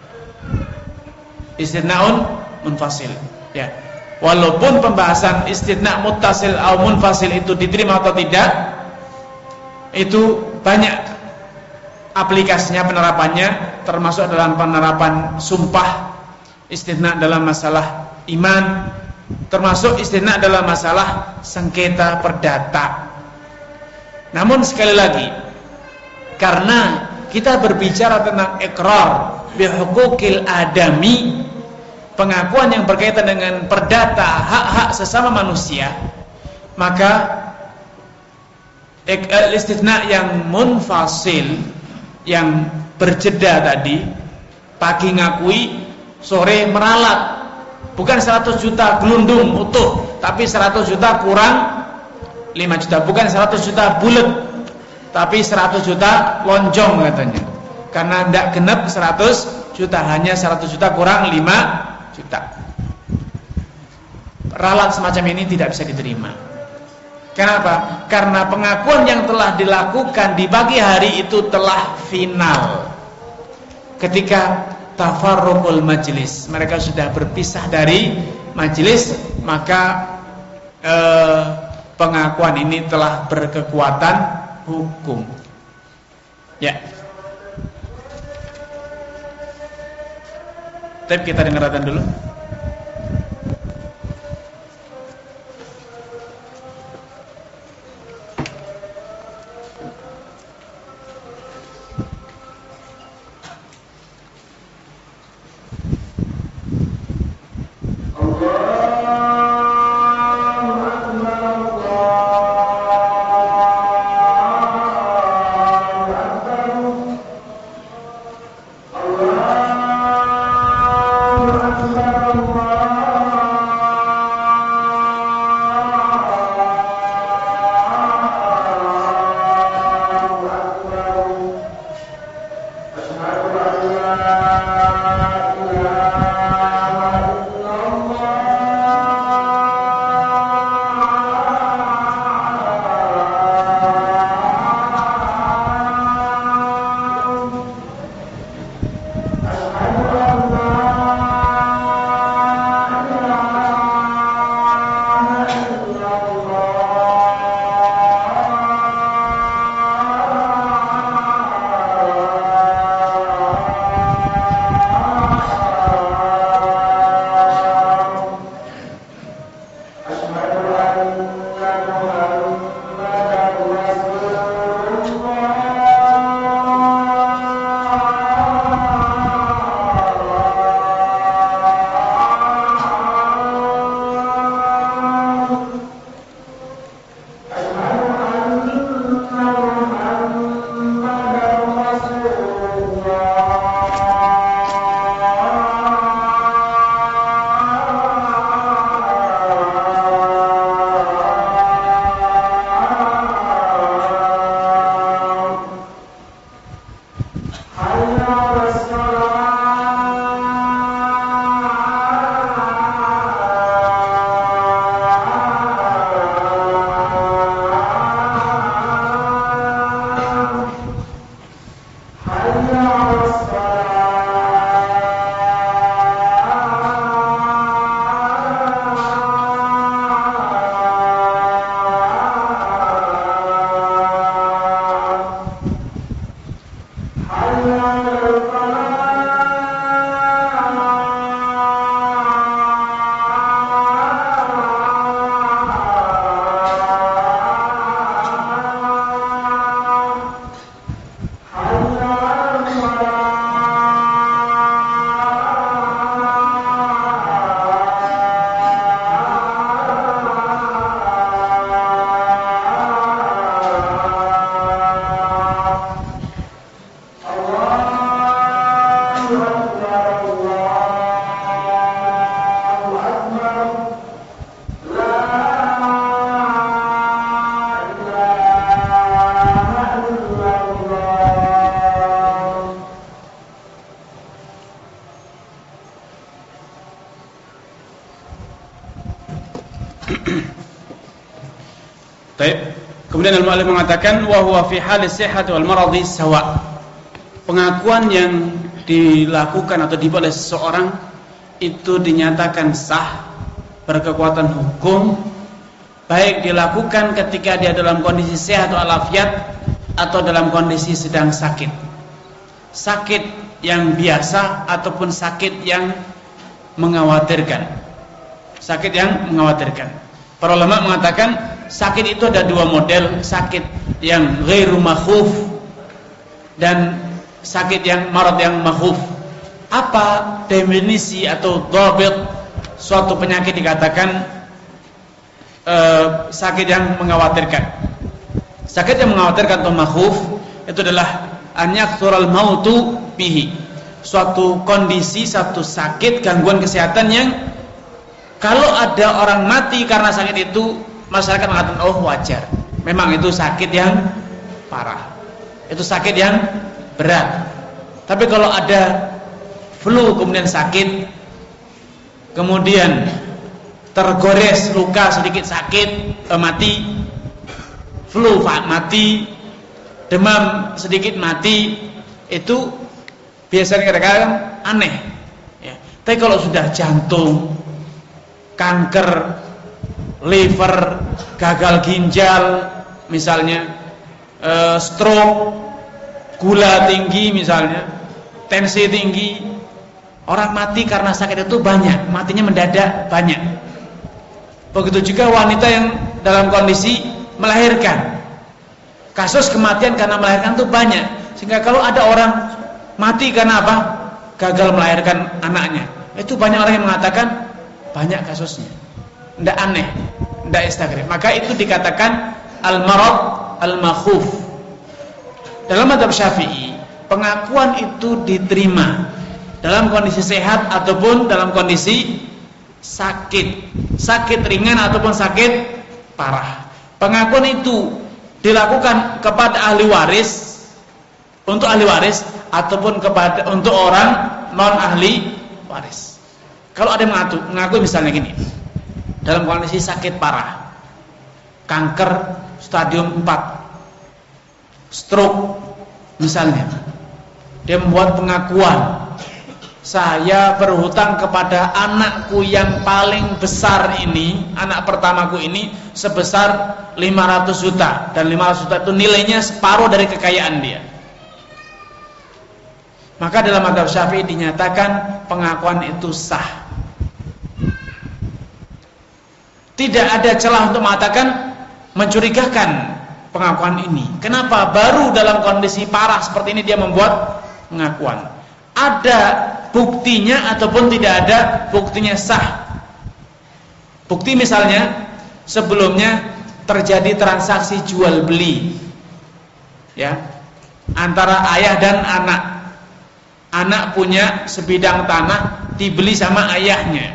Istitsnaun munfasil. Ya. Walaupun pembahasan istitsna muttasil atau munfasil itu diterima atau tidak, itu banyak aplikasinya, penerapannya, termasuk dalam penerapan sumpah, istitsna dalam masalah iman, termasuk istitsna dalam masalah sengketa perdata. Namun sekali lagi, karena kita berbicara tentang iqrar bihuquqil adami, pengakuan yang berkaitan dengan perdata, hak-hak sesama manusia, maka istitsna yang munfasil, yang berjeda tadi, pagi ngakui, sore meralat, bukan seratus juta gelundung utuh, tapi seratus juta kurang lima juta, bukan seratus juta bulat, tapi seratus juta lonjong katanya. Karena tidak genap seratus juta, hanya seratus juta kurang lima juta. Ralat semacam ini tidak bisa diterima. Kenapa? Karena pengakuan yang telah dilakukan di pagi hari itu telah final. Ketika tafarruqul majlis, mereka sudah berpisah dari majlis, maka eh, pengakuan ini telah berkekuatan hukum. Ya. Tapi kita dengarkan dulu. Baik. Kemudian al-mu'allif mengatakan wa huwa fi halis sihhat wal maradi sawa. Pengakuan yang dilakukan atau dibuat oleh seseorang itu dinyatakan sah, berkekuatan hukum, baik dilakukan ketika dia dalam kondisi sehat atau walafiat atau dalam kondisi sedang sakit. Sakit yang biasa ataupun sakit yang mengkhawatirkan. Sakit yang mengkhawatirkan. Para ulama mengatakan sakit itu ada dua model, sakit yang ghairu makhuf dan sakit yang marad yang makhuf. Apa definisi atau dhabit suatu penyakit dikatakan uh, sakit yang mengkhawatirkan? Sakit yang mengkhawatirkan atau makhuf itu adalah an yakthural mautu bihi. Suatu kondisi, satu sakit, gangguan kesehatan yang kalau ada orang mati karena sakit itu, masyarakat mengatakan oh wajar. Memang itu sakit yang parah. Itu sakit yang berat. Tapi kalau ada flu kemudian sakit, kemudian tergores luka sedikit sakit, eh, mati, flu mati, demam sedikit mati, itu biasanya kadang-kadang aneh. Ya. Tapi kalau sudah jantung, kanker, liver, gagal ginjal, misalnya, eh, stroke, gula tinggi misalnya, tensi tinggi, orang mati karena sakit itu banyak, matinya mendadak banyak. Begitu juga wanita yang dalam kondisi melahirkan, kasus kematian karena melahirkan itu banyak. Sehingga kalau ada orang mati karena apa? Gagal melahirkan anaknya, itu banyak orang yang mengatakan banyak kasusnya. Tidak aneh, tidak istighfar. Maka itu dikatakan al-marad al-makhuf. Dalam mazhab Syafi'i, pengakuan itu diterima dalam kondisi sehat ataupun dalam kondisi sakit, sakit ringan ataupun sakit parah. Pengakuan itu dilakukan kepada ahli waris, untuk ahli waris ataupun kepada untuk orang non ahli waris. Kalau ada yang mengaku, mengaku misalnya gini, dalam kondisi sakit parah, kanker stadium empat, stroke misalnya, dia membuat pengakuan, saya berhutang kepada anakku yang paling besar ini, anak pertamaku ini sebesar lima ratus juta, dan lima ratus juta itu nilainya separuh dari kekayaan dia. Maka dalam mazhab Syafi'i dinyatakan pengakuan itu sah. Tidak ada celah untuk mengatakan mencurigakan pengakuan ini. Kenapa baru dalam kondisi parah seperti ini dia membuat pengakuan? Ada buktinya ataupun tidak ada buktinya sah. Bukti misalnya sebelumnya terjadi transaksi jual beli, ya, antara ayah dan anak. Anak punya sebidang tanah dibeli sama ayahnya.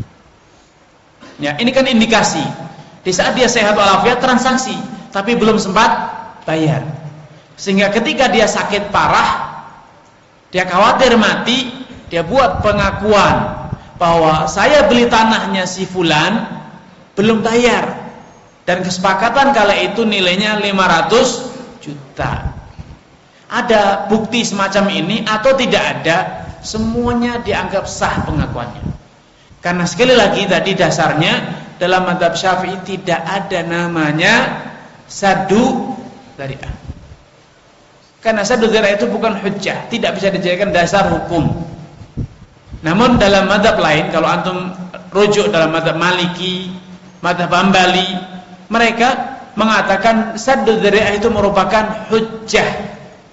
Ya, ini kan indikasi. Di saat dia sehat walafiat transaksi, tapi belum sempat bayar. Sehingga ketika dia sakit parah, dia khawatir mati, dia buat pengakuan bahwa saya beli tanahnya si fulan belum bayar, dan kesepakatan kala itu nilainya lima ratus juta. Ada bukti semacam ini atau tidak ada, semuanya dianggap sah pengakuannya. Karena sekali lagi tadi dasarnya dalam mazhab Syafi'i tidak ada namanya saddu dzari'ah. Karena saddu dzari'ah itu bukan hujjah, tidak bisa dijadikan dasar hukum. Namun dalam mazhab lain, kalau antum rujuk dalam mazhab Maliki, mazhab Hambali, mereka mengatakan saddu dzari'ah itu merupakan hujjah,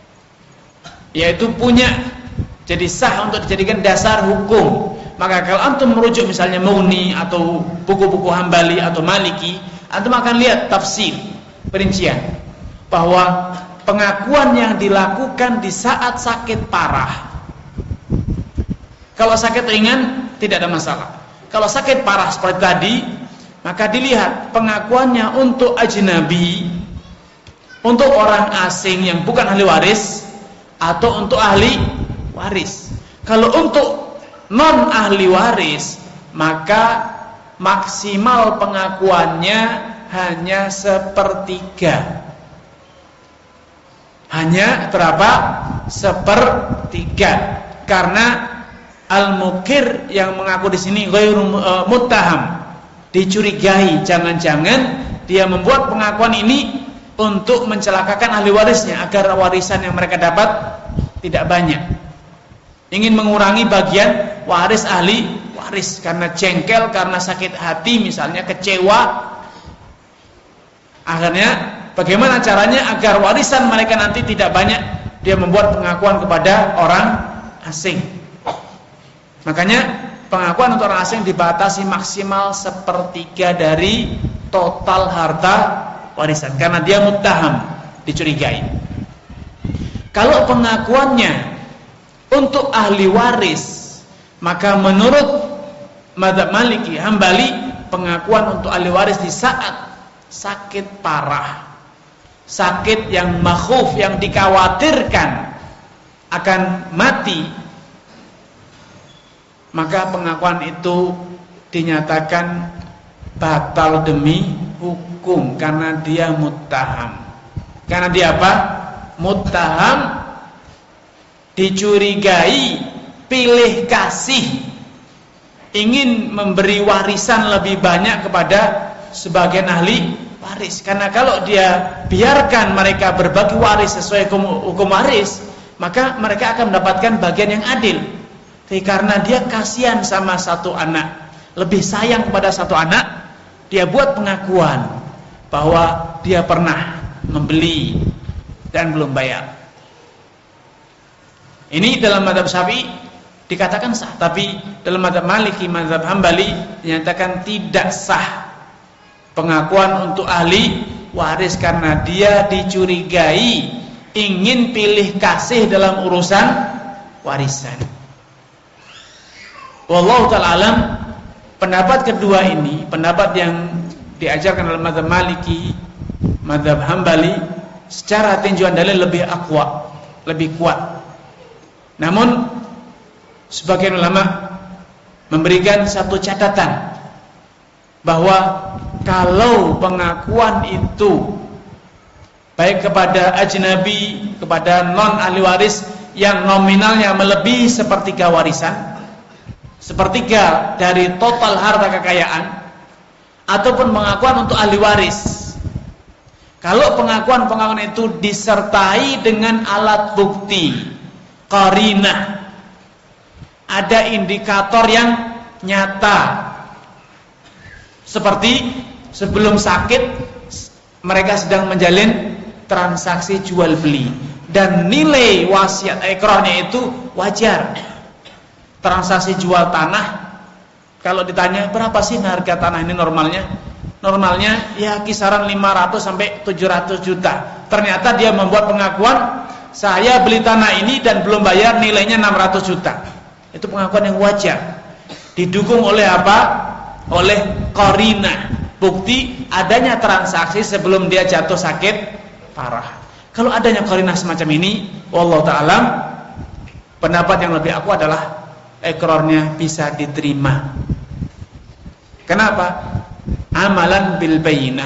yaitu punya, jadi sah untuk dijadikan dasar hukum. Maka kalau antum merujuk misalnya Mughni atau buku-buku Hambali atau Maliki, antum akan lihat tafsir, perincian bahwa pengakuan yang dilakukan di saat sakit parah. Kalau sakit ringan tidak ada masalah. Kalau sakit parah seperti tadi, maka dilihat pengakuannya untuk ajnabi, untuk orang asing yang bukan ahli waris, atau untuk ahli waris. Kalau untuk non ahli waris, maka maksimal pengakuannya hanya sepertiga. Hanya berapa? Sepertiga. Karena al-mukir yang mengaku di sini ghairu uh, muttaham, dicurigai, jangan-jangan dia membuat pengakuan ini untuk mencelakakan ahli warisnya agar warisan yang mereka dapat tidak banyak. Ingin mengurangi bagian waris ahli waris karena jengkel, karena sakit hati misalnya, kecewa. Akhirnya bagaimana caranya agar warisan mereka nanti tidak banyak? Dia membuat pengakuan kepada orang asing. Makanya pengakuan untuk orang asing dibatasi maksimal sepertiga dari total harta warisan, karena dia muttaham, dicurigai. Kalau pengakuannya untuk ahli waris, maka menurut mazhab Maliki, Hambali, pengakuan untuk ahli waris di saat sakit parah, sakit yang makhuf, yang dikhawatirkan akan mati, maka pengakuan itu dinyatakan batal demi hukum karena dia muttaham. Karena dia apa? Muttaham, dicurigai pilih kasih, ingin memberi warisan lebih banyak kepada sebagian ahli waris. Karena kalau dia biarkan mereka berbagi waris sesuai hukum waris, maka mereka akan mendapatkan bagian yang adil. Tapi karena dia kasihan sama satu anak, lebih sayang kepada satu anak, dia buat pengakuan bahwa dia pernah membeli dan belum bayar. Ini dalam mazhab Syafi'i dikatakan sah, tapi dalam mazhab Maliki, mazhab Hambali dinyatakan tidak sah pengakuan untuk ahli waris karena dia dicurigai ingin pilih kasih dalam urusan warisan. Wallahu ta'ala alam. Pendapat kedua ini, pendapat yang diajarkan dalam mazhab Maliki, mazhab Hambali, secara tinjauan dalil lebih aqwa, lebih kuat. Namun sebagian ulama memberikan satu catatan bahwa kalau pengakuan itu baik kepada ajnabi, kepada non ahli waris yang nominalnya melebihi sepertiga warisan, sepertiga dari total harta kekayaan, ataupun pengakuan untuk ahli waris, kalau pengakuan-pengakuan itu disertai dengan alat bukti, qarinah, ada indikator yang nyata, seperti sebelum sakit mereka sedang menjalin transaksi jual beli dan nilai wasiat ikrarnya itu wajar. Transaksi jual tanah, kalau ditanya berapa sih harga tanah ini normalnya? Normalnya ya kisaran lima ratus sampai tujuh ratus juta. Ternyata dia membuat pengakuan, saya beli tanah ini dan belum bayar, nilainya enam ratus juta. Itu pengakuan yang wajar. Didukung oleh apa? Oleh qarinah, bukti adanya transaksi sebelum dia jatuh sakit parah. Kalau adanya qarinah semacam ini, wallahu ta'ala, pendapat yang lebih aku adalah ikrarnya bisa diterima. Kenapa? Amalan bil bayyinah.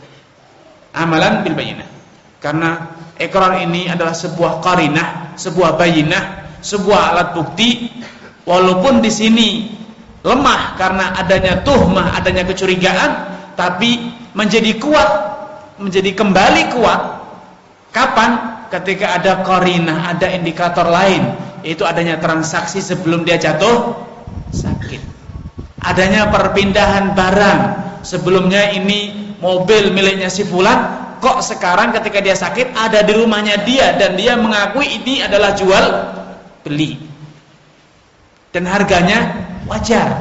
Amalan bil bayyinah. Karena ikrar ini adalah sebuah qarinah, sebuah bayyinah, sebuah alat bukti. Walaupun di sini lemah karena adanya tuhmah, adanya kecurigaan, tapi menjadi kuat, menjadi kembali kuat. Kapan? Ketika ada qarinah, ada indikator lain, yaitu adanya transaksi sebelum dia jatuh sakit, adanya perpindahan barang. Sebelumnya ini mobil miliknya si fulan, kok sekarang ketika dia sakit ada di rumahnya dia, dan dia mengakui ini adalah jual beli dan harganya wajar.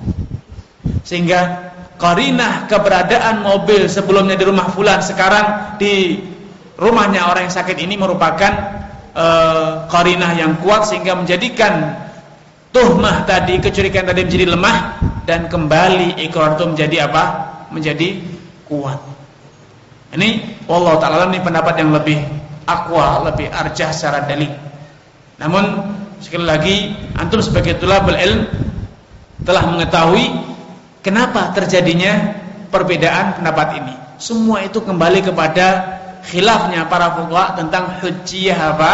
Sehingga qarinah keberadaan mobil sebelumnya di rumah fulan, sekarang di rumahnya orang yang sakit ini merupakan uh, qarinah yang kuat, sehingga menjadikan tuhmah tadi, kecurigaan tadi menjadi lemah, dan kembali ikrar itu menjadi apa? Menjadi kuat. Ini wallahu ta'ala, ini pendapat yang lebih aqwa, lebih arjah secara dalil. Namun sekali lagi, antum sebagai tulabul ilm telah mengetahui kenapa terjadinya perbedaan pendapat ini? Semua itu kembali kepada khilafnya para fuqaha tentang hujjiyah apa?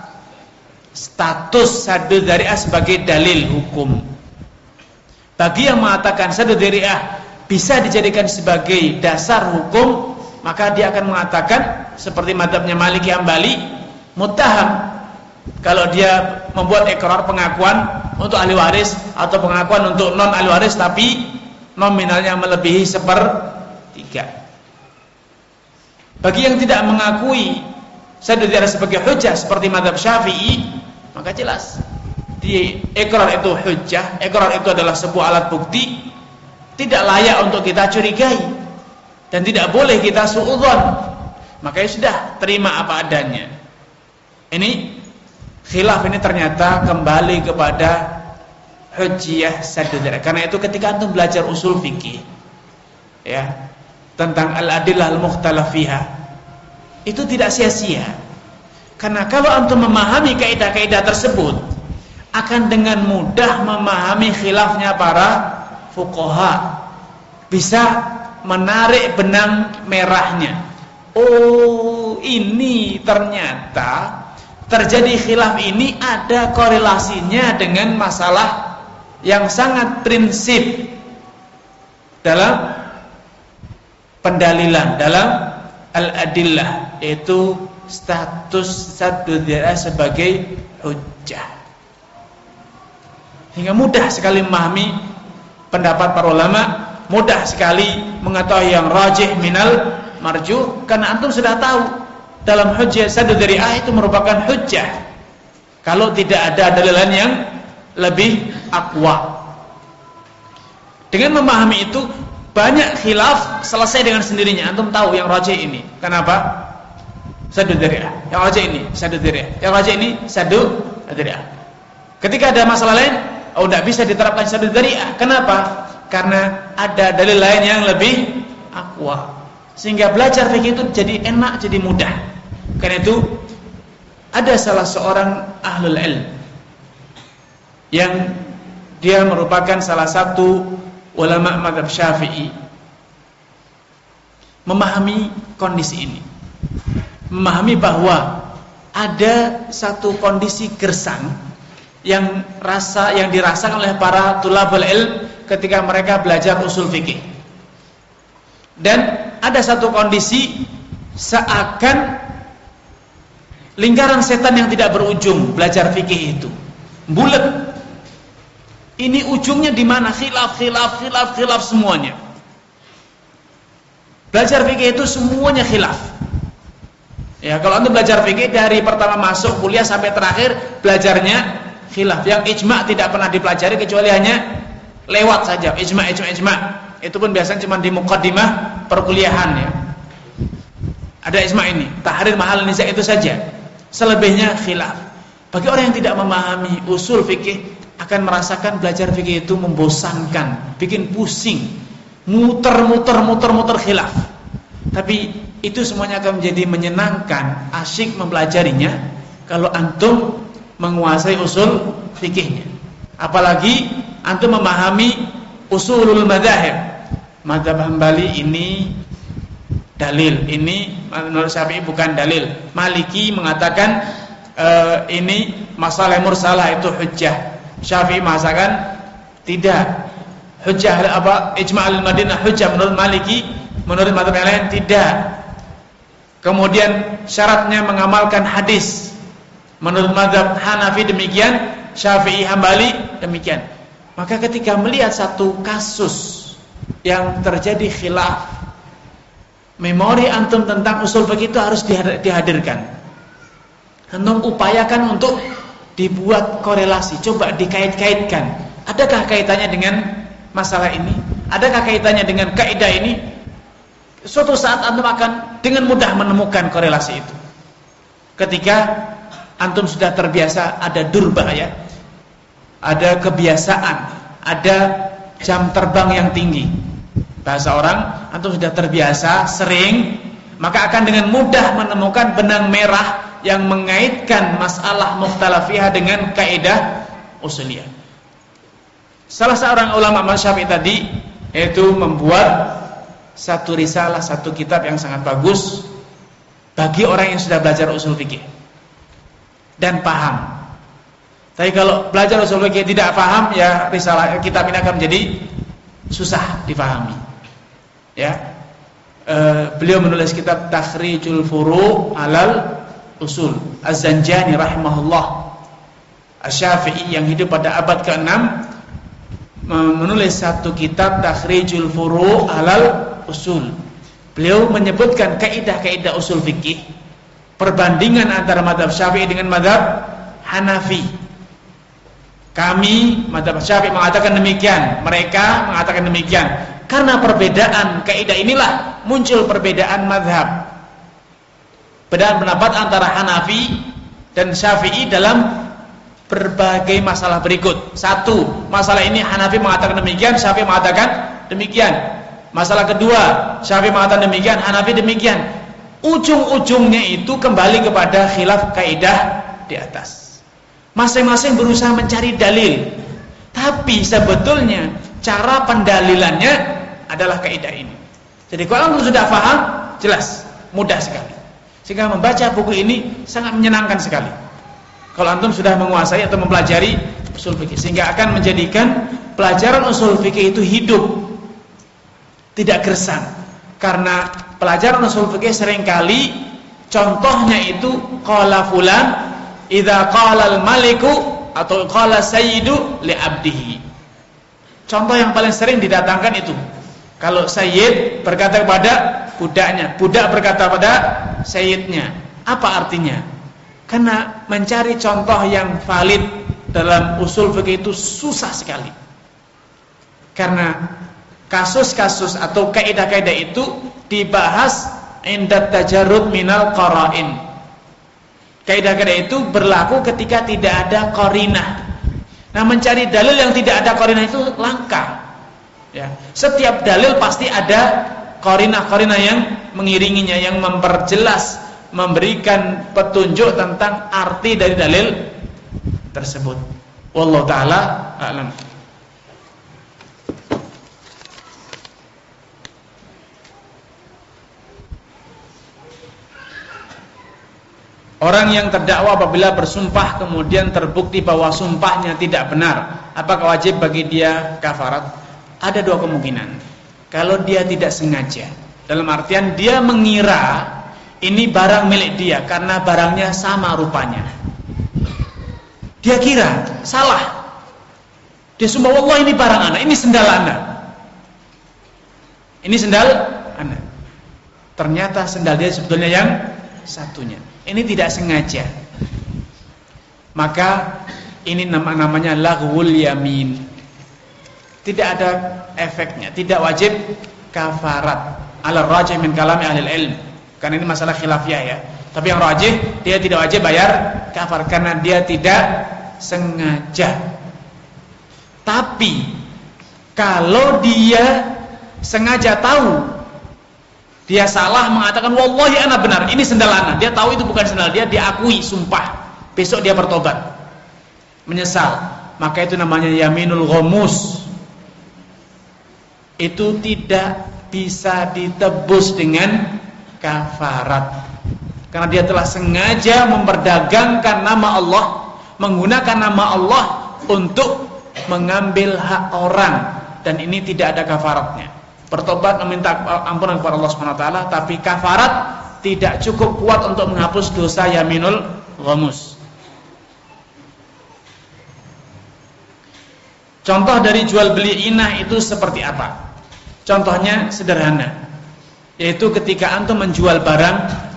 Status saddu dzari'ah sebagai dalil hukum. Bagi yang mengatakan saddu dzari'ah bisa dijadikan sebagai dasar hukum, maka dia akan mengatakan seperti mazhabnya Maliki Hambali, muttaham. Kalau dia membuat ikrar pengakuan untuk ahli waris atau pengakuan untuk non ahli waris tapi nominalnya melebihi sepertiga. Bagi yang tidak mengakui saddu dzari'ah sebagai hujjah seperti mazhab Syafi'i, maka jelas di ikrar itu hujjah, ikrar itu adalah sebuah alat bukti, tidak layak untuk kita curigai dan tidak boleh kita suudzon. Makanya sudah terima apa adanya. Ini khilaf ini ternyata kembali kepada hujjiyah saddu dzari'ah. Karena itu ketika antum belajar usul fikih ya, tentang al-adillah al-mukhtalaf fiha, itu tidak sia-sia. Karena kalau antum memahami kaidah-kaidah tersebut, akan dengan mudah memahami khilafnya para fuqaha, bisa menarik benang merahnya. Oh, ini ternyata terjadi khilaf ini ada korelasinya dengan masalah yang sangat prinsip dalam pendalilan, dalam al-adillah, yaitu status saddu dzari'ah sebagai hujjah. Hingga mudah sekali memahami pendapat para ulama, mudah sekali mengetahui yang rajih minal marjuh, karena antum sudah tahu dalam hujjah saddu dzari'ah itu merupakan hujjah kalau tidak ada dalilan yang lebih aqwa. Dengan memahami itu, banyak khilaf selesai dengan sendirinya. Antum tahu yang rajih ini. Kenapa? Saddu dzari'ah. Yang rajih ini saddu dzari'ah. Yang rajih ini saddu dzari'ah. Ketika ada masalah lain, oh tidak bisa diterapkan saddu dzari'ah. Kenapa? Karena ada dalil lain yang lebih aqwa. Sehingga belajar fikih itu jadi enak, jadi mudah. Karena itu ada salah seorang ahlul ilm yang dia merupakan salah satu ulama mazhab Syafi'i, memahami kondisi ini, memahami bahwa ada satu kondisi gersang yang rasa yang dirasakan oleh para tulabul ilm ketika mereka belajar usul fikih. Dan ada satu kondisi seakan lingkaran setan yang tidak berujung belajar fikih itu. Bulet. Ini ujungnya di mana? Khilaf, khilaf, khilaf, khilaf semuanya. Belajar fikih itu semuanya khilaf. Ya, kalau anda belajar fikih dari pertama masuk kuliah sampai terakhir belajarnya khilaf. Yang ijma' tidak pernah dipelajari kecuali hanya lewat saja. Ijma', ijma', ijma'. Itu pun biasanya cuma di muqaddimah perkuliahan ya. Ada ijma' ini, tahrir mahal niza' itu saja. Selebihnya khilaf. Bagi orang yang tidak memahami usul fikih, akan merasakan belajar fikih itu membosankan, bikin pusing, muter-muter muter-muter khilaf. Tapi itu semuanya akan menjadi menyenangkan, asyik mempelajarinya kalau antum menguasai usul fikihnya. Apalagi antum memahami usulul madzhab. Mazhab Hambali ini dalil, ini menurut Syafi'i bukan dalil. Maliki mengatakan e, ini masalah mursalah itu hujjah. Syafi'i mengatakan tidak. Hujjah apa? Ijma'ul Madinah hujjah menurut Maliki, menurut mazhab yang lain tidak. Kemudian syaratnya mengamalkan hadis. Menurut mazhab Hanafi demikian, Syafi'i Hambali demikian. Maka ketika melihat satu kasus yang terjadi khilaf, memori antum tentang usul fikih itu harus dihadirkan. Antum upayakan untuk dibuat korelasi, coba dikait-kaitkan. Adakah kaitannya dengan masalah ini? Adakah kaitannya dengan kaidah ini? Suatu saat antum akan dengan mudah menemukan korelasi itu. Ketika antum sudah terbiasa, ada durba ya, ada kebiasaan, ada jam terbang yang tinggi. Bahasa orang, antum sudah terbiasa, sering, maka akan dengan mudah menemukan benang merah yang mengaitkan masalah mukhtalafiyah dengan kaidah usuliyah. Salah seorang ulama mazhab Syafi'i tadi yaitu membuat satu risalah, satu kitab yang sangat bagus bagi orang yang sudah belajar usul fikih dan paham. Tapi kalau belajar usul fikih tidak paham, ya risalah kitab ini akan menjadi susah dipahami. Ya, e, beliau menulis kitab Takhrijul Furu' alal Usul. Az-Zanjani rahimahullah, Asy-Syafi'i yang hidup pada abad keenam, menulis satu kitab Takhrijul Furu' alal Usul. Beliau menyebutkan kaidah-kaidah usul fikih, perbandingan antara mazhab Syafi'i dengan mazhab Hanafi. Kami mazhab Syafi'i mengatakan demikian, mereka mengatakan demikian. Karena perbedaan kaidah inilah muncul perbedaan mazhab. Perbedaan pendapat antara Hanafi dan Syafi'i dalam berbagai masalah berikut. Satu, masalah ini Hanafi mengatakan demikian, Syafi'i mengatakan demikian. Masalah kedua, Syafi'i mengatakan demikian, Hanafi demikian. Ujung-ujungnya itu kembali kepada khilaf kaidah di atas. Masing-masing berusaha mencari dalil, tapi sebetulnya cara pendalilannya adalah kaidah ini. Jadi kalau antum sudah paham, jelas, mudah sekali. Sehingga membaca buku ini sangat menyenangkan sekali. Kalau antum sudah menguasai atau mempelajari usul fikih, sehingga akan menjadikan pelajaran usul fikih itu hidup, tidak gersang. Karena pelajaran usul fikih seringkali contohnya itu qala fulan idza qala al-maliku atau qala sayyidu li abdihi. Contoh yang paling sering didatangkan itu, kalau sayyid berkata kepada budaknya, budak berkata pada sayyidnya. Apa artinya? Karena mencari contoh yang valid dalam usul fikih itu susah sekali. Karena kasus-kasus atau kaidah-kaidah itu dibahas inda tajarrud minal qara'in. Kaidah-kaidah itu berlaku ketika tidak ada qarinah. Nah, mencari dalil yang tidak ada qarinah itu langka. Ya, setiap dalil pasti ada qarinah-qarinah yang mengiringinya, yang memperjelas, memberikan petunjuk tentang arti dari dalil tersebut. Wallahu taala a'lam. Orang yang terdakwa apabila bersumpah kemudian terbukti bahwa sumpahnya tidak benar, apakah wajib bagi dia kafarat? Ada dua kemungkinan. Kalau dia tidak sengaja, dalam artian dia mengira ini barang milik dia karena barangnya sama rupanya. Dia kira salah. Dia sumpah, wallah ini barang anak, ini sendal anak. Ini sendal anak. Ternyata sendal dia sebetulnya yang satunya. Ini tidak sengaja. Maka ini nama-namanya laghwul yamin. Tidak ada efeknya, tidak wajib kafarat. Ala rajih min kalami ahli ilm. Karena ini masalah khilafiyah ya. Tapi yang rajih, dia tidak wajib bayar kafar karena dia tidak sengaja. Tapi kalau dia sengaja tahu, dia salah mengatakan wallahi ana benar, ini sendal ana. Dia tahu itu bukan sendal dia, dia akui sumpah. Besok dia bertobat, menyesal. Maka itu namanya yaminul ghamus. Itu tidak bisa ditebus dengan kafarat. Karena dia telah sengaja memperdagangkan nama Allah, menggunakan nama Allah untuk mengambil hak orang, dan ini tidak ada kafaratnya. Bertobat meminta ampunan kepada Allah Subhanahu wa taala, tapi kafarat tidak cukup kuat untuk menghapus dosa yaminul ghamus. Contoh dari jual beli inah itu seperti apa? Contohnya sederhana, yaitu ketika antum menjual barang,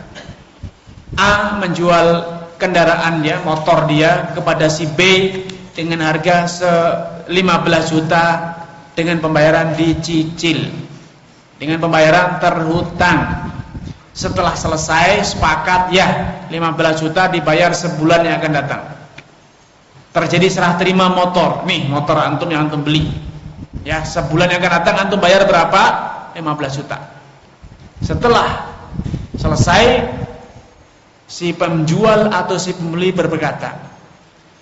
A menjual kendaraan dia, motor dia kepada si B dengan harga lima belas juta dengan pembayaran dicicil, dengan pembayaran terhutang. Setelah selesai sepakat ya lima belas juta dibayar sebulan yang akan datang. Terjadi serah terima motor. Nih motor antum yang antum beli. Ya, sebulan yang akan datang antum bayar berapa? lima belas juta. Setelah selesai, si penjual atau si pembeli berkata,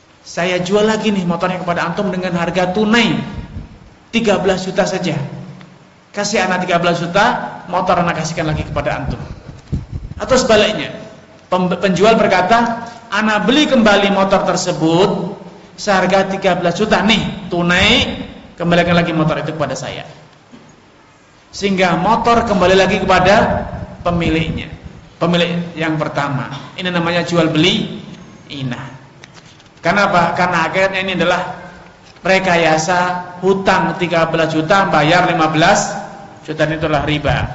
saya jual lagi nih motornya kepada antum dengan harga tunai tiga belas juta saja. kasih anak tiga belas juta, motor anak kasihkan lagi kepada antum. Atau sebaliknya, penjual berkata, anak beli kembali motor tersebut seharga tiga belas juta nih, tunai, kembalikan lagi motor itu kepada saya. Sehingga motor kembali lagi kepada pemiliknya, pemilik yang pertama. Ini namanya jual beli inah. Kenapa? Karena akhirnya ini adalah rekayasa hutang tiga belas juta bayar lima belas juta, itulah riba.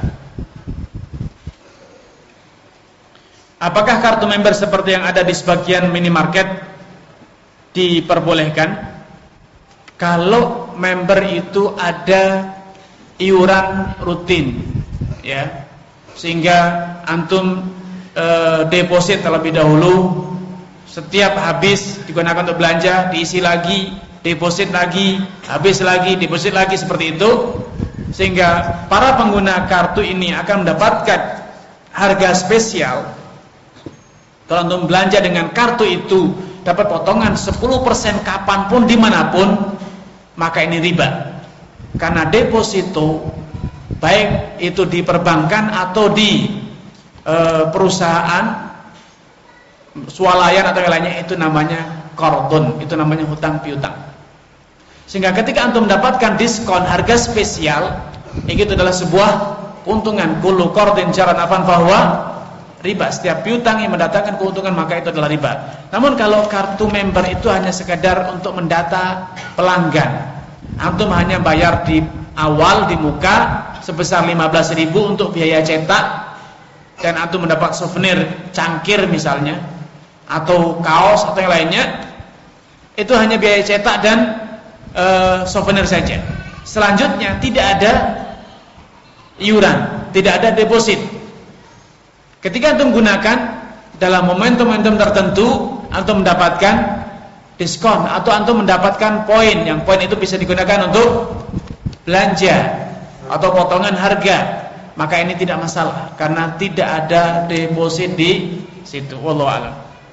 Apakah kartu member seperti yang ada di sebagian minimarket diperbolehkan? Kalau member itu ada iuran rutin, ya, sehingga antum e, deposit terlebih dahulu, setiap habis digunakan untuk belanja diisi lagi, deposit lagi, habis lagi, deposit lagi, seperti itu, sehingga para pengguna kartu ini akan mendapatkan harga spesial. Kalau antum belanja dengan kartu itu dapat potongan sepuluh persen kapanpun dimanapun, maka ini riba. Karena deposito, baik itu di perbankan atau di e, perusahaan swalayan atau yang lainnya, itu namanya qardun, itu namanya hutang piutang. Sehingga ketika antum mendapatkan diskon harga spesial, itu adalah sebuah keuntungan. Kullu qardin jaran afan fahuwa riba. Setiap piutang yang mendatangkan keuntungan, maka itu adalah riba. Namun kalau kartu member itu hanya sekedar untuk mendata pelanggan, antum hanya bayar di awal, di muka sebesar lima belas ribu untuk biaya cetak, dan antum mendapat souvenir cangkir misalnya, atau kaos atau yang lainnya, itu hanya biaya cetak dan e, souvenir saja. Selanjutnya tidak ada iuran, tidak ada deposit. Ketika antum gunakan dalam momentum-momentum tertentu, antum mendapatkan diskon atau antum mendapatkan poin, yang poin itu bisa digunakan untuk belanja atau potongan harga, maka ini tidak masalah karena tidak ada deposit di situ. Wallahu a'lam.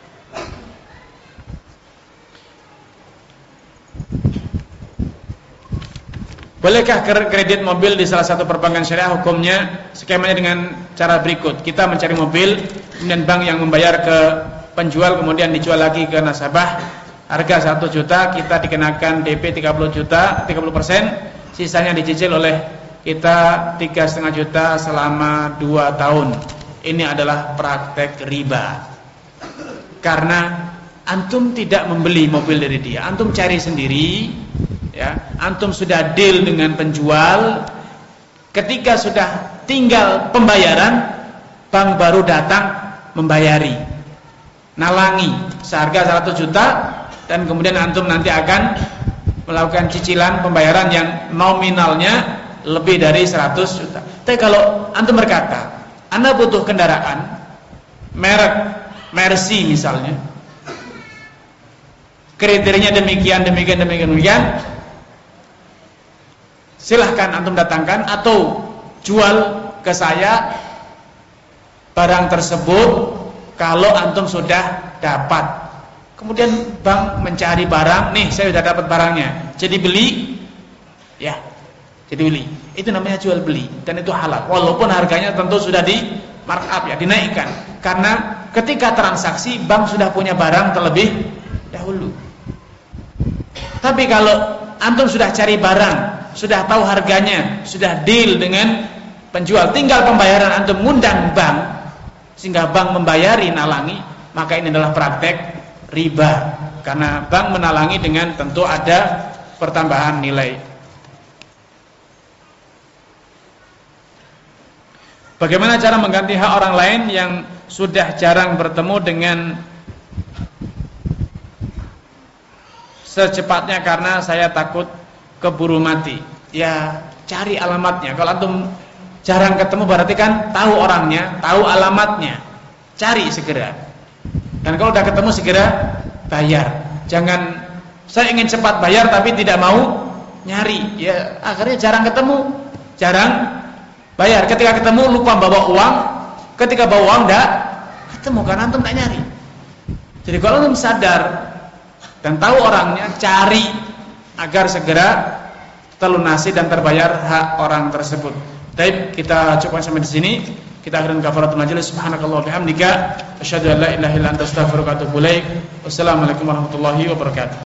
Bolehkah kredit mobil di salah satu perbankan syariah? Hukumnya skemanya dengan cara berikut. Kita mencari mobil, kemudian bank yang membayar ke penjual, kemudian dijual lagi ke nasabah. Harga satu juta, kita dikenakan D P tiga puluh juta, tiga puluh persen, sisanya dicicil oleh kita tiga koma lima juta selama dua tahun. Ini adalah praktek riba. Karena antum tidak membeli mobil dari dia, antum cari sendiri, ya. Antum sudah deal dengan penjual, ketika sudah tinggal pembayaran, bank baru datang membayari, nalangi seharga seratus juta, dan kemudian antum nanti akan melakukan cicilan pembayaran yang nominalnya lebih dari seratus juta. Tapi kalau antum berkata, Anda butuh kendaraan merek Mercy misalnya, kriterianya demikian, demikian, demikian, demikian, silahkan antum datangkan atau jual ke saya barang tersebut kalau antum sudah dapat. Kemudian bank mencari barang, nih saya sudah dapat barangnya, jadi beli, ya, jadi beli. Itu namanya jual beli, dan itu halal. Walaupun harganya tentu sudah di markup, ya, dinaikkan. Karena ketika transaksi bank sudah punya barang terlebih dahulu. Tapi kalau antum sudah cari barang, sudah tahu harganya, sudah deal dengan penjual, tinggal pembayaran antum ngundang bank sehingga bank membayari, nalangi, maka ini adalah praktek riba, karena bank menalangi dengan tentu ada pertambahan nilai. Bagaimana cara mengganti hak orang lain yang sudah jarang bertemu dengan secepatnya karena saya takut keburu mati? Ya, cari alamatnya. Kalau antum jarang ketemu berarti kan tahu orangnya, tahu alamatnya. Cari segera. Dan kalau udah ketemu segera bayar. Jangan saya ingin cepat bayar tapi tidak mau nyari. Ya, akhirnya jarang ketemu, jarang bayar. Ketika ketemu lupa bawa uang, ketika bawa uang enggak ketemu karena antum enggak nyari. Jadi kalau antum sadar dan tahu orangnya, cari agar segera terlunasi dan terbayar hak orang tersebut. Baik, kita cukupkan sampai di sini. Kita akhirin kafaratul majelis. Subhanakallah wa bihamdika asyhadu an la ilaha illa anta astaghfiruka wa atubu ilaik. Wassalamualaikum warahmatullahi wabarakatuh.